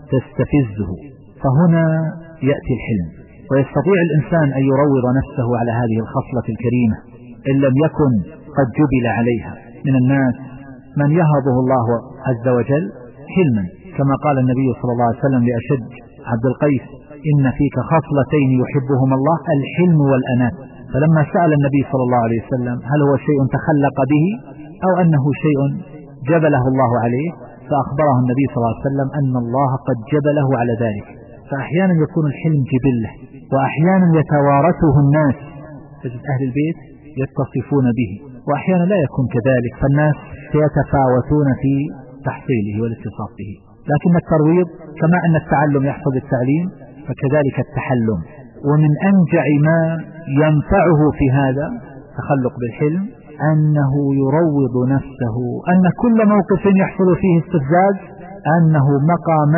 تستفزه. فهنا يأتي الحلم، ويستطيع الإنسان أن يروض نفسه على هذه الخصلة الكريمة إن لم يكن قد جبل عليها. من الناس من يهبه الله عز وجل حلما، كما قال النبي صلى الله عليه وسلم لأشج عبد القيس إن فيك خصلتين يحبهما الله الحلم والأنات. فلما سأل النبي صلى الله عليه وسلم هل هو شيء تخلق به أو أنه شيء جبله الله عليه، فأخبره النبي صلى الله عليه وسلم أن الله قد جبله على ذلك. فأحيانا يكون الحلم جبلة، وأحيانا يتوارثه الناس، تجد أهل البيت يتصفون به، وأحيانا لا يكون كذلك، فالناس يتفاوتون في تحصيله والاتصاف به. لكن الترويض كما أن التعلم يحصل بالتعليم فكذلك التحلم. ومن أنجع ما ينفعه في هذا تخلق بالحلم أنه يروض نفسه أن كل موقف يحصل فيه استفزاز أنه مقام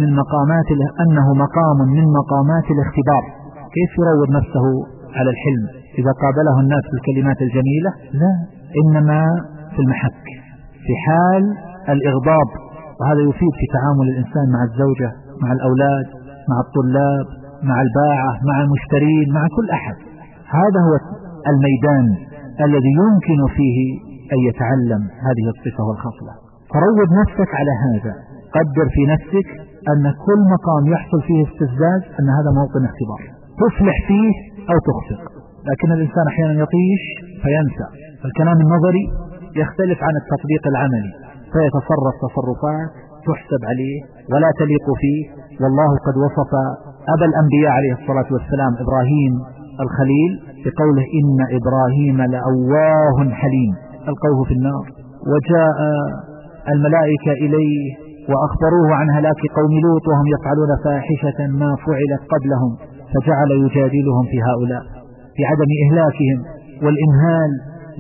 من مقامات الاختبار. كيف يروض نفسه على الحلم إذا قابله الناس بالكلمات الجميلة؟ لا، إنما في المحك، في حال الإغضاب. وهذا يفيد في تعامل الإنسان مع الزوجة، مع الأولاد، مع الطلاب، مع الباعة، مع المشترين، مع كل أحد. هذا هو الميدان الذي يمكن فيه أن يتعلم هذه الصفة والخصلة. فروض نفسك على هذا، قدر في نفسك أن كل مقام يحصل فيه استفزاز أن هذا موطن اختبار، تصلح فيه أو تخطئ. لكن الإنسان أحيانا يطيش فينسى، فالكلام النظري يختلف عن التطبيق العملي، فيتصرف تصرفات تحسب عليه ولا تليق فيه. والله قد وصف أبا الأنبياء عليه الصلاة والسلام إبراهيم الخليل بقوله إن إبراهيم لأواه حليم. ألقوه في النار وجاء الملائكة إليه وأخبروه عن هلاك قوم لوط وهم يفعلون فاحشة ما فعلت قبلهم، فجعل يجادلهم في هؤلاء في عدم إهلاكهم والإمهال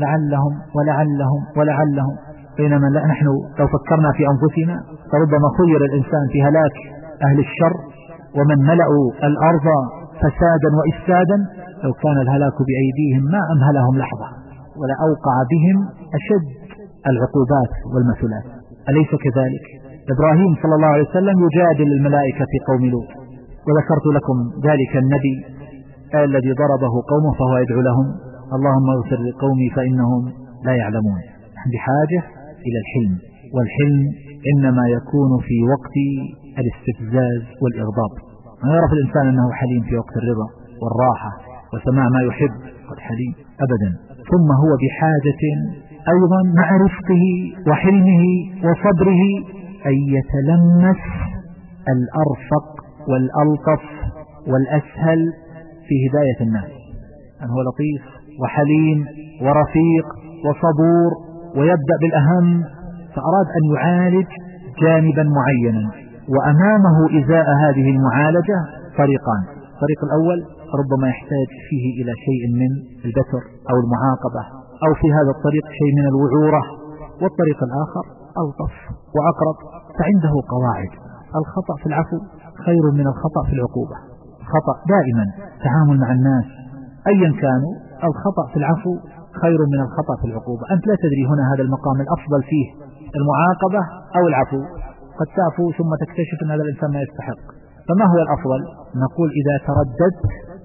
لعلهم. بينما نحن لو فكرنا في أنفسنا فربما خير الإنسان في هلاك أهل الشر ومن ملأوا الأرض فسادا وإفسادا، لو كان الهلاك بأيديهم ما أمهلهم لحظة ولا أوقع بهم أشد العقوبات والمثلات. أليس كذلك؟ إبراهيم صلى الله عليه وسلم يجادل الملائكة في قوم لوط وذكرت لكم ذلك النبي الذي ضربه قومه فهو يدعو لهم اللهم اغفر لقومي فإنهم لا يعلمون. بحاجة إلى الحلم، والحلم إنما يكون في وقت الاستفزاز والإغضاب. ما يعرف الإنسان أنه حليم في وقت الرضا والراحة وسماع ما يحب قد حليم أبدا. ثم هو بحاجة أيضا مع رفقه وحلمه وصبره أن يتلمس الأرفق والألطف والأسهل في هداية الناس، أن هو لطيف وحليم ورفيق وصبور ويبدأ بالأهم، فأراد أن يعالج جانبا معينا، وأمامه إزاء هذه المعالجة طريقان. الطريق الأول ربما يحتاج فيه إلى شيء من البتر أو المعاقبة، أو في هذا الطريق شيء من الوعورة، والطريق الآخر ألطف وأقرب. فعنده قواعد: الخطأ في العفو خير من الخطأ في العقوبة. الخطأ دائما تعامل مع الناس أيا كانوا، الخطأ في العفو خير من الخطأ في العقوبة. أنت لا تدري هنا هذا المقام الأفضل فيه المعاقبة أو العفو، قد تعفو ثم تكتشف أن هذا الإنسان ما يستحق. فما هو الأفضل؟ نقول إذا ترددت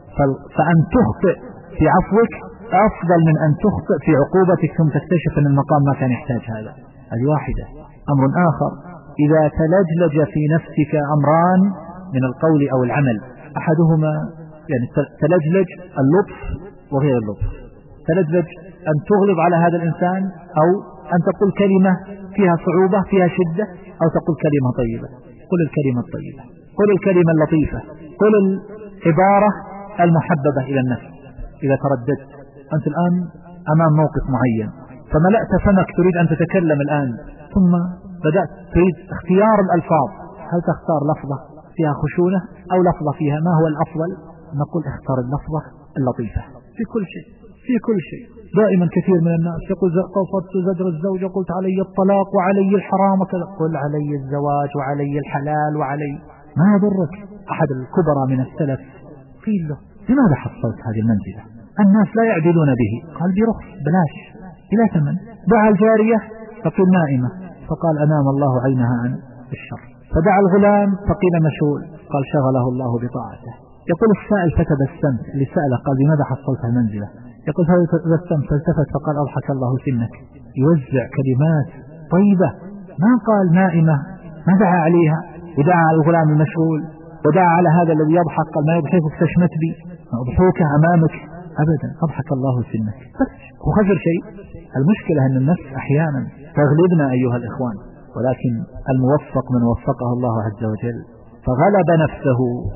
فأن تخطئ في عفوك أفضل من أن تخطئ في عقوبتك ثم تكتشف أن المقام ما كان يحتاج هذا. هذه واحدة. أمر آخر: إذا تلجلج في نفسك أمران من القول أو العمل، أحدهما يعني تلجلج اللطف وغير اللطف، تلجلج أن تغلظ على هذا الإنسان، أو أن تقول كلمة فيها صعوبة فيها شدة، أو تقول كلمة طيبة. قل الكلمة الطيبة، قل الكلمة اللطيفة، قل العبارة المحببة إلى النفس. إذا ترددت أنت الآن أمام موقف معين فملأت فمك تريد أن تتكلم الآن، ثم بدأت تريد اختيار الألفاظ، هل تختار لفظة فيها خشونة أو لفظة فيها؟ ما هو الأفضل؟ نقول اختار اللفظة اللطيفة في كل شيء، في كل شيء. دائما كثير من الناس يقول قصدت زجر الزوجة، قلت علي الطلاق وعلي الحرام وكذا. قل علي الزواج وعلي الحلال وعلي ما يضرك. أحد الكبرى من السلف قيل له: لماذا حصلت هذه المنزلة؟ الناس لا يعدلون به. قال: برخص بلاش بلا ثمن. دعا الجارية فقيل نائمة، فقال: أنام الله عينها عن الشر. فدعا الغلام فقيل مشغول، قال: شغله الله بطاعته. يقول السائل فتبسمت، اللي سأله قال: لماذا حصلت المنزلة؟ يقول فتبسمت فالتفت فقال: أضحك الله سنك. يوزع كلمات طيبة، ما قال نائمة، ما دعا عليها، ودعا على الغلام المشغول، ودعا على هذا الذي يضحك قال: ما يضحكك تشمت بي، ما أضحوك أمامك أبدا، أضحك الله سنك. بس وخسر شيء. المشكلة أن النفس أحيانا تغلبنا أيها الإخوان، ولكن الموفق من وفقه الله عز وجل فغلب نفسه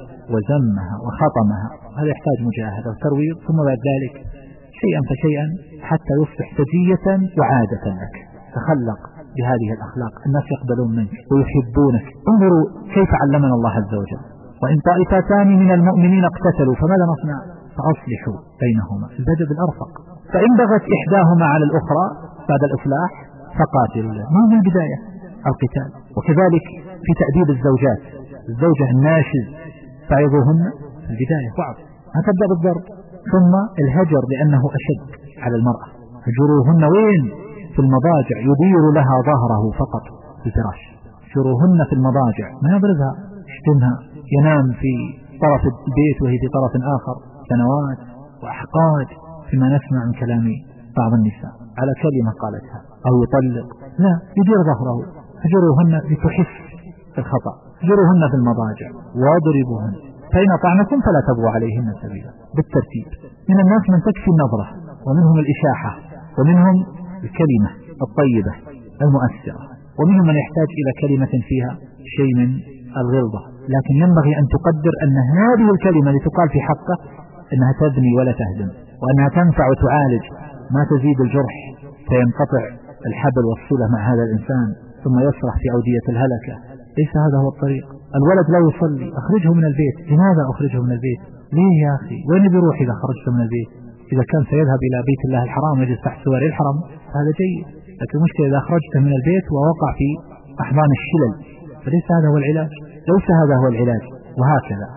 وزمها وخطمها. هذا يحتاج مجاهدة وترويض، ثم بعد ذلك شيئا فشيئا حتى يصبح سجية وعادة لك. تخلق بهذه الأخلاق، الناس يقبلون منك ويحبونك. انظروا كيف علمنا الله عز وجل: وإن طائفتان من المؤمنين اقتتلوا فماذا نصنع؟ فأصلحوا بينهما. البدء بالأرفق، فإن بغت إحداهما على الأخرى بعد الإصلاح فقاتلوا. ما هو البداية القتال. وكذلك في تأديب الزوجات، الزوجة الناشز تعظوهن في البداية وعظ، ما تبدأ بالضرب، ثم الهجر لأنه أشد على المرأة. هجروهن وين؟ في المضاجع، يدير لها ظهره فقط في الفراش. هجروهن في المضاجع، ما يضربها يشتمها، ينام في طرف البيت وهي في طرف آخر سنوات وأحقاد فيما نسمع من كلام بعض النساء على كلمة قالتها، أو يطلق، لا، يدير ظهره. هجروهن لتحس الخطأ، هجروهن في المضاجع واضربوهن، فإن أطعنكم فلا تبغوا عليهن سبيلا. بالترتيب. من الناس من تكفي النظرة، ومنهم الإشاحة، ومنهم الكلمة الطيبة المؤثرة، ومنهم من يحتاج إلى كلمة فيها شيء من الغلظة، لكن ينبغي أن تقدر أن هذه الكلمة اللي تقال في حقه أنها تبني ولا تهدم، وأنها تنفع وتعالج، ما تزيد الجرح فينقطع الحبل والصلة مع هذا الإنسان ثم يصرح في أودية الهلكة. ليس هذا هو الطريق. الولد لا يصلي، أخرجه من البيت. لماذا أخرجه من البيت؟ ليه يا أخي؟ وين بيروح إذا خرجته من البيت؟ إذا كان سيذهب إلى بيت الله الحرام يجلس تحت سوار الحرم هذا جيد، لكن المشكلة إذا أخرجته من البيت ووقع في أحضان الشلل، فليس هذا هو العلاج، ليس هذا هو العلاج. وهكذا.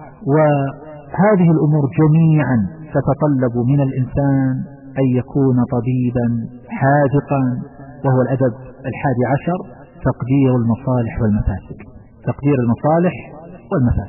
وهذه الأمور جميعا تتطلب من الإنسان أن يكون طبيبا حاذقا، وهو الأدب 11: تقدير المصالح والمفاسد. تقدير المصالح والمفاسد.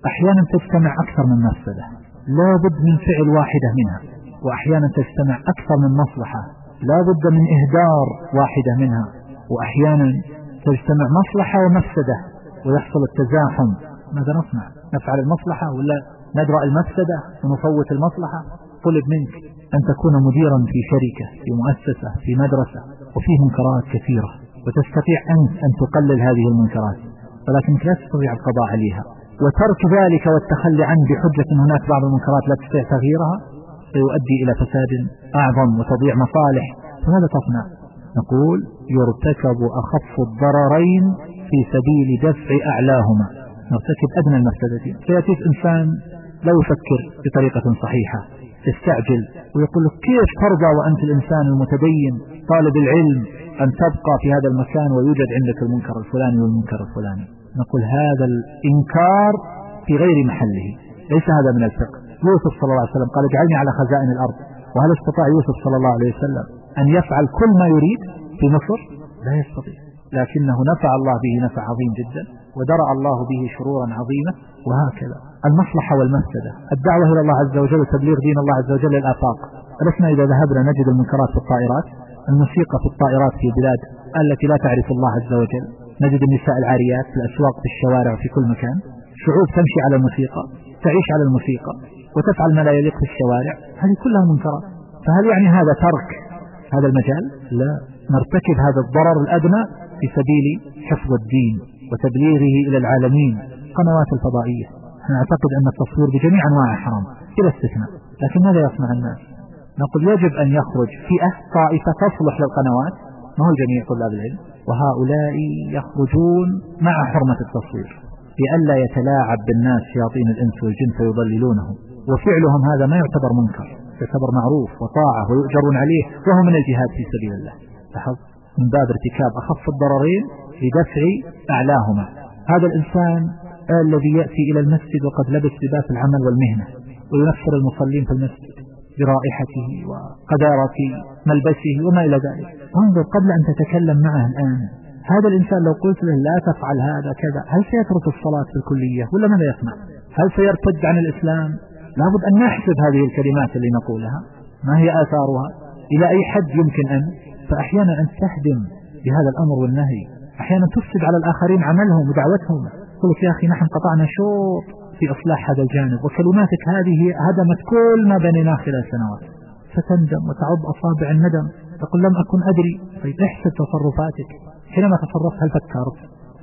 أحيانا تجتمع أكثر من مفسدة، لا بد من فعل واحدة منها، وأحيانا تجتمع أكثر من مصلحة لا بد من إهدار واحدة منها، وأحيانا تجتمع مصلحة ومفسدة ويحصل التزاحم. ماذا نصنع؟ نفعل المصلحة ولا ندرأ المفسدة ونفوت المصلحة؟ طلب منك أن تكون مديرا في شركة، في مؤسسة، في مدرسة، وفيه منكرات كثيرة، وتستطيع أنت أن تقلل هذه المنكرات، ولكنك لا تستطيع القضاء عليها، وترك ذلك والتخلي عنه بحجة أن هناك بعض المنكرات لا تستطيع تغييرها سيؤدي إلى فساد أعظم وتضيع مصالح. فماذا تصنع؟ نقول يرتكب أخف الضررين في سبيل دفع أعلاهما، نرتكب أدنى المفسدتين. فيأتيك إنسان لا يفكر بطريقة صحيحة، يستعجل ويقول لك كيف ترضى وأنت الإنسان المتدين طالب العلم أن تبقى في هذا المكان ويوجد عندك المنكر الفلاني والمنكر الفلاني؟ نقول هذا الإنكار في غير محله، ليس هذا من الفقه. يوسف صلى الله عليه وسلم قال اجعلني على خزائن الأرض، وهل استطاع يوسف صلى الله عليه وسلم أن يفعل كل ما يريد في مصر؟ لا يستطيع، لكنه نفع الله به نفع عظيم جدا، ودرأ الله به شرورا عظيمة. وهكذا المصلحة والمفسدة، الدعوة إلى الله عز وجل وتبليغ دين الله عز وجل للآفاق. ألسنا إذا ذهبنا نجد المنكرات في الطائرات، الموسيقى في الطائرات في بلاد التي لا تعرف الله عز وجل، نجد النساء العاريات في الأسواق في الشوارع وفي كل مكان، شعوب تمشي على الموسيقى، تعيش على الموسيقى وتفعل ما لا يليق في الشوارع، هذه كلها منكرات. فهل يعني هذا ترك هذا المجال؟ لا، نرتكب هذا الضرر الأدنى في سبيل حفظ الدين وتبليغه إلى العالمين. قنوات الفضائية نعتقد أن التصوير بجميع أنواع حرام إلى استثناء، لكن ماذا يصنع الناس؟ نقول يجب أن يخرج فئة طائفة تصلح للقنوات، ما هو جميع طلاب العلم، وهؤلاء يخرجون مع حرمة التصوير لئلا يتلاعب بالناس شياطين الإنس والجن فيضللونهم، وفعلهم هذا ما يعتبر منكر، يعتبر معروف وطاعة ويؤجرون عليه، وهو من الجهاد في سبيل الله. لاحظ من باب ارتكاب أخف الضررين لدفع أعلاهما. هذا الإنسان الذي يأتي إلى المسجد وقد لبس لباس العمل والمهنة وينفر المصلين في المسجد برائحته وقذارة ملبسه وما إلى ذلك، انظر قبل أن تتكلم معه الآن، هذا الإنسان لو قلت له لا تفعل هذا كذا، هل سيترك الصلاة في الكلية ولا ماذا يصنع؟ هل سيرتد عن الإسلام؟ لابد أن نحسب هذه الكلمات اللي نقولها ما هي آثارها، إلى أي حد يمكن أن، فأحيانا أن تهدم بهذا الأمر والنهي، أحيانا تفسد على الآخرين عملهم ودعوتهم. قل لك يا أخي نحن قطعنا شوط في إصلاح هذا الجانب، وكلماتك هذه هدمت كل ما بنيناه خلال سنوات، فتندم وتعض أصابع الندم، تقول لم أكن أدري. طيب احسب تصرفاتك حينما تصرفت، هل فكرت؟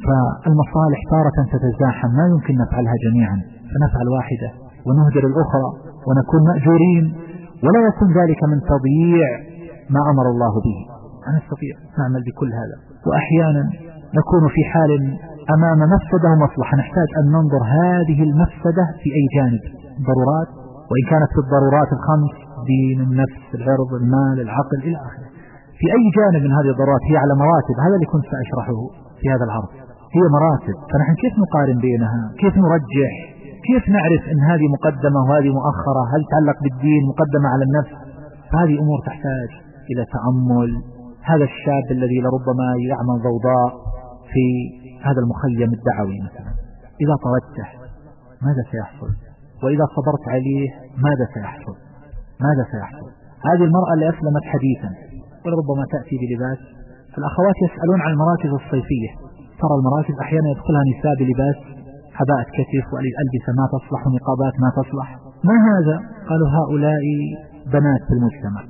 فالمصالح تارة تتزاحم، ما يمكن نفعلها جميعا، فنفعل واحدة ونهجر الأخرى ونكون مأجورين، ولا يكون ذلك من تضييع ما أمر الله به. لا نستطيع نعمل بكل هذا، وأحيانا نكون في حال أمام مفسدة ومصلحة، نحتاج أن ننظر هذه المفسدة في أي جانب، ضرورات، وإن كانت في الضرورات الخمس، دين، النفس، العرض، المال، العقل إلى آخره، في أي جانب من هذه الضرورات هي على مراتب. هذا اللي كنت سأشرحه في هذا العرض، هي مراتب، فنحن كيف نقارن بينها؟ كيف نرجح؟ كيف نعرف أن هذه مقدمة وهذه مؤخرة؟ هل تعلق بالدين مقدمة على النفس؟ فهذه أمور تحتاج إلى تأمل. هذا الشاب الذي لربما يعمل ضوضاء في هذا المخيم الدعوي مثلا، إذا طردته ماذا سيحصل؟ وإذا صبرت عليه ماذا سيحصل؟ ماذا سيحصل؟ هذه المرأة اللي أسلمت حديثا ولربما تأتي بلباس، الأخوات يسألون عن المراكز الصيفية، ترى المراكز أحيانا يدخلها نساء بلباس حباءة كتف والألبسة ما تصلح ونقابات ما تصلح. ما هذا؟ قالوا هؤلاء بنات في المجتمع.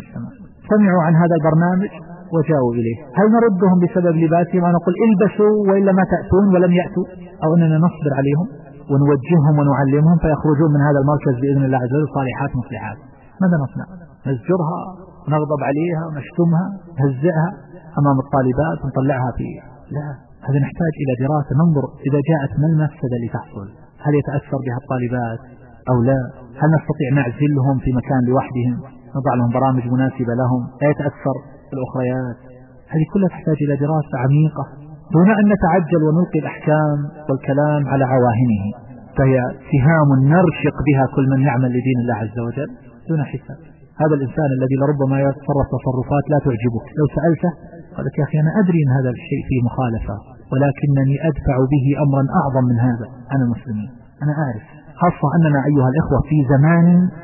سمعوا عن هذا البرنامج وجاءوا إليه، هل نردهم بسبب لباسهم ونقول البسوا وإلا ما تأتون ولم يأتوا، أو أننا نصبر عليهم ونوجههم ونعلمهم فيخرجون من هذا المركز بإذن الله عز وجل صالحات مصلحات؟ ماذا نصنع؟ نزجرها ونغضب عليها ونشتمها نهزئها أمام الطالبات ونطلعها في؟ لا، هذا نحتاج إلى دراسة، ننظر إذا جاءت ما المفسدة اللي تحصل، هل يتأثر بها الطالبات أو لا؟ هل نستطيع نعزلهم في مكان لوحدهم، نضع لهم برامج مناسبة لهم لا يتأثر الأخريات؟ هذه كلها تحتاج إلى دراسة عميقة دون أن نتعجل ونلقي الأحكام والكلام على عواهنه، فهي سهام نرشق بها كل من يعمل لدين الله عز وجل دون حساب. هذا الإنسان الذي لربما يتصرف تصرفات لا تعجبك، لو سألته قال لك يا أخي أنا أدري أن هذا الشيء فيه مخالفة، ولكنني أدفع به أمرا أعظم من هذا عن المسلمين. أنا أعرف، خاصة أننا أيها الإخوة في زمان،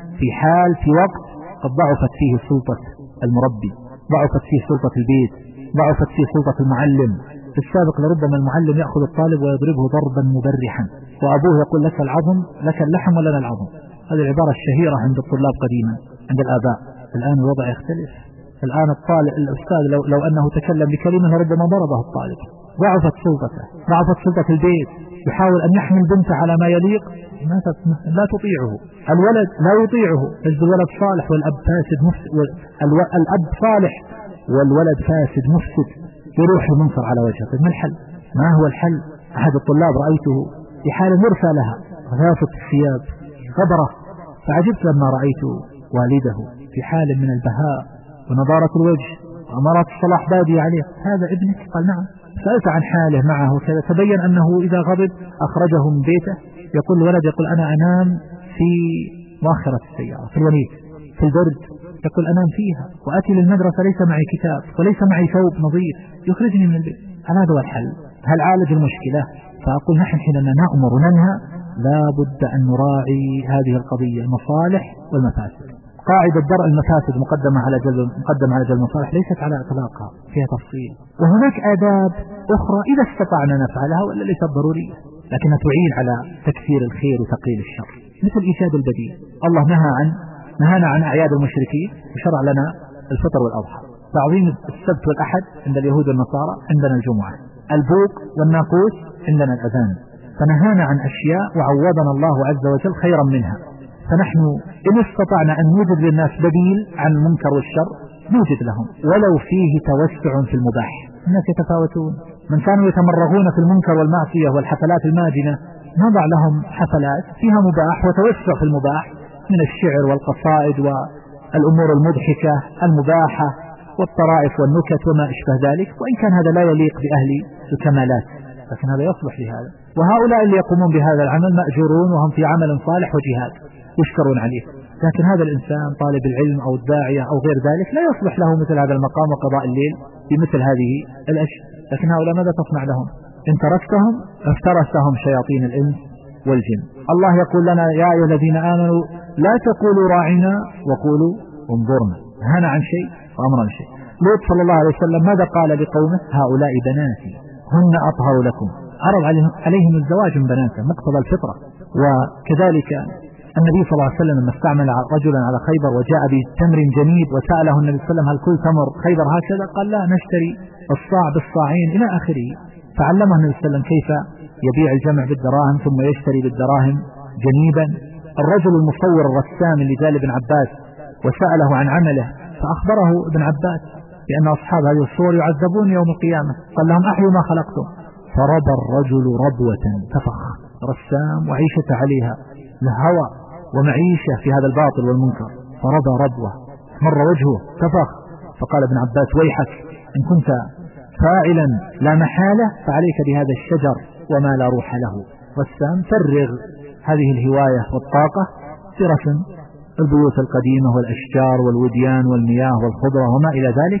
في وقت قد ضعفت فيه سلطة المربي، ضعفت فيه سلطة البيت، ضعفت فيه سلطة المعلم. في السابق لربما المعلم يأخذ الطالب ويضربه ضربا مبرحا، وأبوه يقول لك العظم، لك اللحم ولنا العظم. هذه العبارة الشهيرة عند الطلاب قديما، عند الآباء. الآن الوضع يختلف. الآن الأستاذ لو أنه تكلم بكلمة ربما ضربه الطالب. ضعفت سلطته، ضعفت سلطة البيت. يحاول أن يحمل بنته على ما يليق، لا تطيعه. الولد لا يطيعه، تجد الولد صالح والأب فاسد مفسد، الأب صالح والولد فاسد مفسد، يروح المنكر على وجهه. ما الحل؟ ما هو الحل؟ أحد الطلاب رأيته في حال مرسى لها، غافة الثياب، غبرة، فعجبت لما رأيت والده في حال من البهاء ونضارة الوجه وأمارات الصلاح بادية عليه. هذا ابنك؟ قال نعم. سألت عن حاله معه كذا، تبين أنه إذا غضب أخرجه من بيته. يقول الولد، يقول أنا أنام في مؤخرة السيارة في الونيس في البرد، يقول أنام فيها، وأتي للمدرسة ليس معي كتاب وليس معي ثوب نظيف يخرجني من البيت. هل هذا هو الحل؟ هل عالج المشكلة؟ فأقول نحن حينما نأمر وننهى لا بد أن نراعي هذه القضية، المصالح والمفاسد. قاعدة درء المفاسد مقدمة على جلب المصالح ليست على إطلاقها، فيها تفصيل. وهناك آداب أخرى إذا استطعنا نفعلها ولا ليست ضرورية، لكنها تعين على تكثير الخير وتقليل الشر، مثل إيجاد البديل. الله نهانا عن أعياد المشركين وشرع لنا الفطر والأضحى. تعظيم السبت والأحد عند اليهود والنصارى، عندنا الجمعة. البوق والناقوس، عندنا الأذان. فنهانا عن أشياء وعوضنا الله عز وجل خيرا منها. فنحن إن استطعنا أن نوجد للناس بديل عن المنكر والشر نوجد لهم، ولو فيه توسع في المباح. الناس يتفاوتون، من كانوا يتمرغون في المنكر والمعصية والحفلات الماجنة نضع لهم حفلات فيها مباح وتوسع في المباح من الشعر والقصائد والأمور المضحكة المباحة والطرائف والنكت وما أشبه ذلك، وإن كان هذا لا يليق بأهل الكمالات، لكن هذا يصلح لهذا. وهؤلاء اللي يقومون بهذا العمل مأجورون وهم في عمل صالح وجهاد يشكرون عليه. لكن هذا الإنسان طالب العلم أو الداعية أو غير ذلك لا يصلح له مثل هذا المقام وقضاء الليل بمثل هذه الأشياء. لكن هؤلاء ماذا تصنع لهم؟ إن تركتهم افترسهم شياطين الإنس والجن. الله يقول لنا يا أيها الذين آمنوا لا تقولوا راعنا وقولوا انظرنا. نهانا عن شيء وأمرنا شيء. لوط صلى الله عليه وسلم ماذا قال لقومه؟ هؤلاء بناتي هن أطهر لكم. عرض عليهم الزواج من بناته مقتضى الفطرة. وكذلك النبي صلى الله عليه وسلم لما استعمل رجلا على خيبر وجاء بتمر جنيد وسأله النبي صلى الله عليه وسلم هل كل تمر خيبر هكذا؟ قال لا، نشتري الصاع بالصاعين إلى آخره. فعلمه النبي صلى الله عليه وسلم كيف يبيع الجمع بالدراهم ثم يشتري بالدراهم جنيبا. الرجل المصور الرسام اللي جاء لابن عباس وسأله عن عمله فأخبره ابن عباس بأن أصحاب هذه الصور يعذبون يوم القيامة، قال لهم أحيوا ما خلقتم. فربى الرجل ربوة تفخ، رسام وعيشة عليها لهوى ومعيشة في هذا الباطل والمنكر، فربى ربوة مر وجهه تفخ. فقال ابن عباس ويحك إن كنت فاعلا لا محالة فعليك بهذا الشجر وما لا روح له. رسام فرغ هذه الهواية والطاقة في رسم البيوت القديمة والأشجار والوديان والمياه والخضرة وما إلى ذلك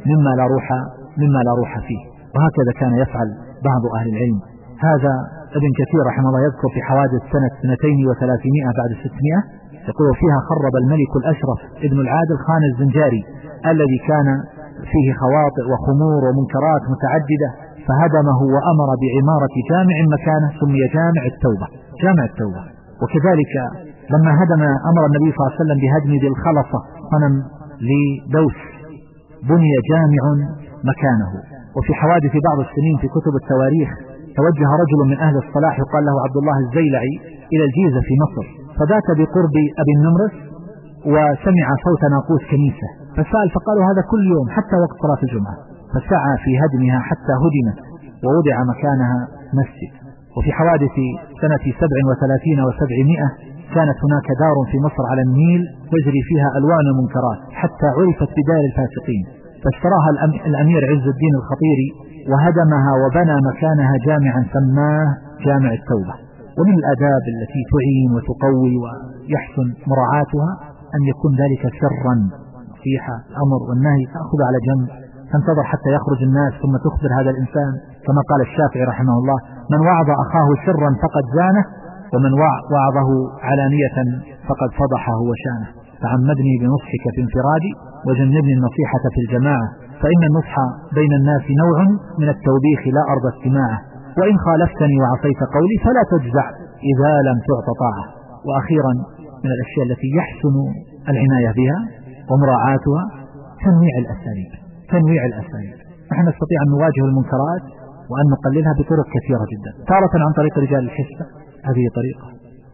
مما لا روح فيه. وهكذا كان يفعل بعض أهل العلم. هذا ابن كثير رحمه الله يذكر في حوادث سنة 230 بعد 600 يقول فيها خرب الملك الأشرف ابن العادل خان الزنجاري الذي كان فيه خواطئ وخمور ومنكرات متعددة، فهدمه وأمر بعمارة جامع مكانه سمي جامع التوبة. وكذلك لما هدم أمر النبي صلى الله عليه وسلم بهدم ذي الخلصة صنم لدوس بني جامع مكانه. وفي حوادث بعض السنين في كتب التواريخ توجه رجل من أهل الصلاح يقال له عبد الله الزيلعي إلى الجيزة في مصر، فذات بقرب أبي النمرس وسمع صوت ناقوس كنيسة فسأل، فقالوا هذا كل يوم حتى وقت صلاة الجمعة، فسعى في هدمها حتى هدمت ووضع مكانها مسجد. وفي حوادث سنة 37 و700 كانت هناك دار في مصر على النيل تجري فيها ألوان المنكرات حتى عرفت بدار الفاسقين، فاشتراها الأمير عز الدين الخطيري وهدمها وبنى مكانها جامعا سماه جامع التوبة. ومن الآداب التي تعين وتقوي ويحسن مراعاتها أن يكون ذلك سرا، نصيحة الأمر والنهي تأخذ على جنب، تنتظر حتى يخرج الناس ثم تخبر هذا الإنسان، كما قال الشافعي رحمه الله من وعظ أخاه سرا فقد زانه ومن وعظه علانية فقد فضحه وشانه. تعمدني بنصحك في انفرادي وجنبني النصيحة في الجماعة، فإن النصح بين الناس نوع من التوبيخ لا أرضى استماعه، وإن خالفتني وعصيت قولي فلا تجزع إذا لم تعط طاعة. وأخيرا من الأشياء التي يحسن العناية بها ومراعاتها تنويع الأساليب. نحن نستطيع أن نواجه المنكرات وأن نقللها بطرق كثيرة جدا، تارة عن طريق رجال الحسبة، هذه طريقة،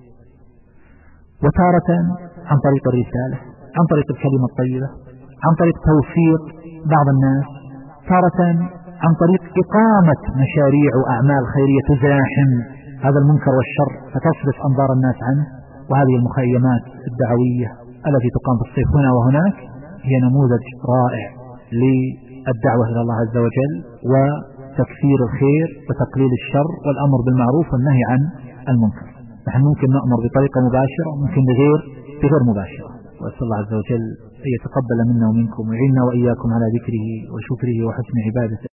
وتارة عن طريق الرسالة، عن طريق الكلمة الطيبة، عن طريق توفيق بعض الناس، تارة عن طريق إقامة مشاريع وأعمال خيرية تزاحم هذا المنكر والشر فتصرف أنظار الناس عنه. وهذه المخيمات الدعوية التي تقام في الصيف هنا وهناك هي نموذج رائع للدعوة إلى الله عز وجل وتكثير الخير وتقليل الشر والأمر بالمعروف والنهي عن المنكر. نحن ممكن نأمر بطريقة مباشرة وممكن بغير مباشرة، وأسأل الله عز وجل أن يتقبل منا ومنكم ويعيننا وإياكم على ذكره وشكره وحسن عبادته.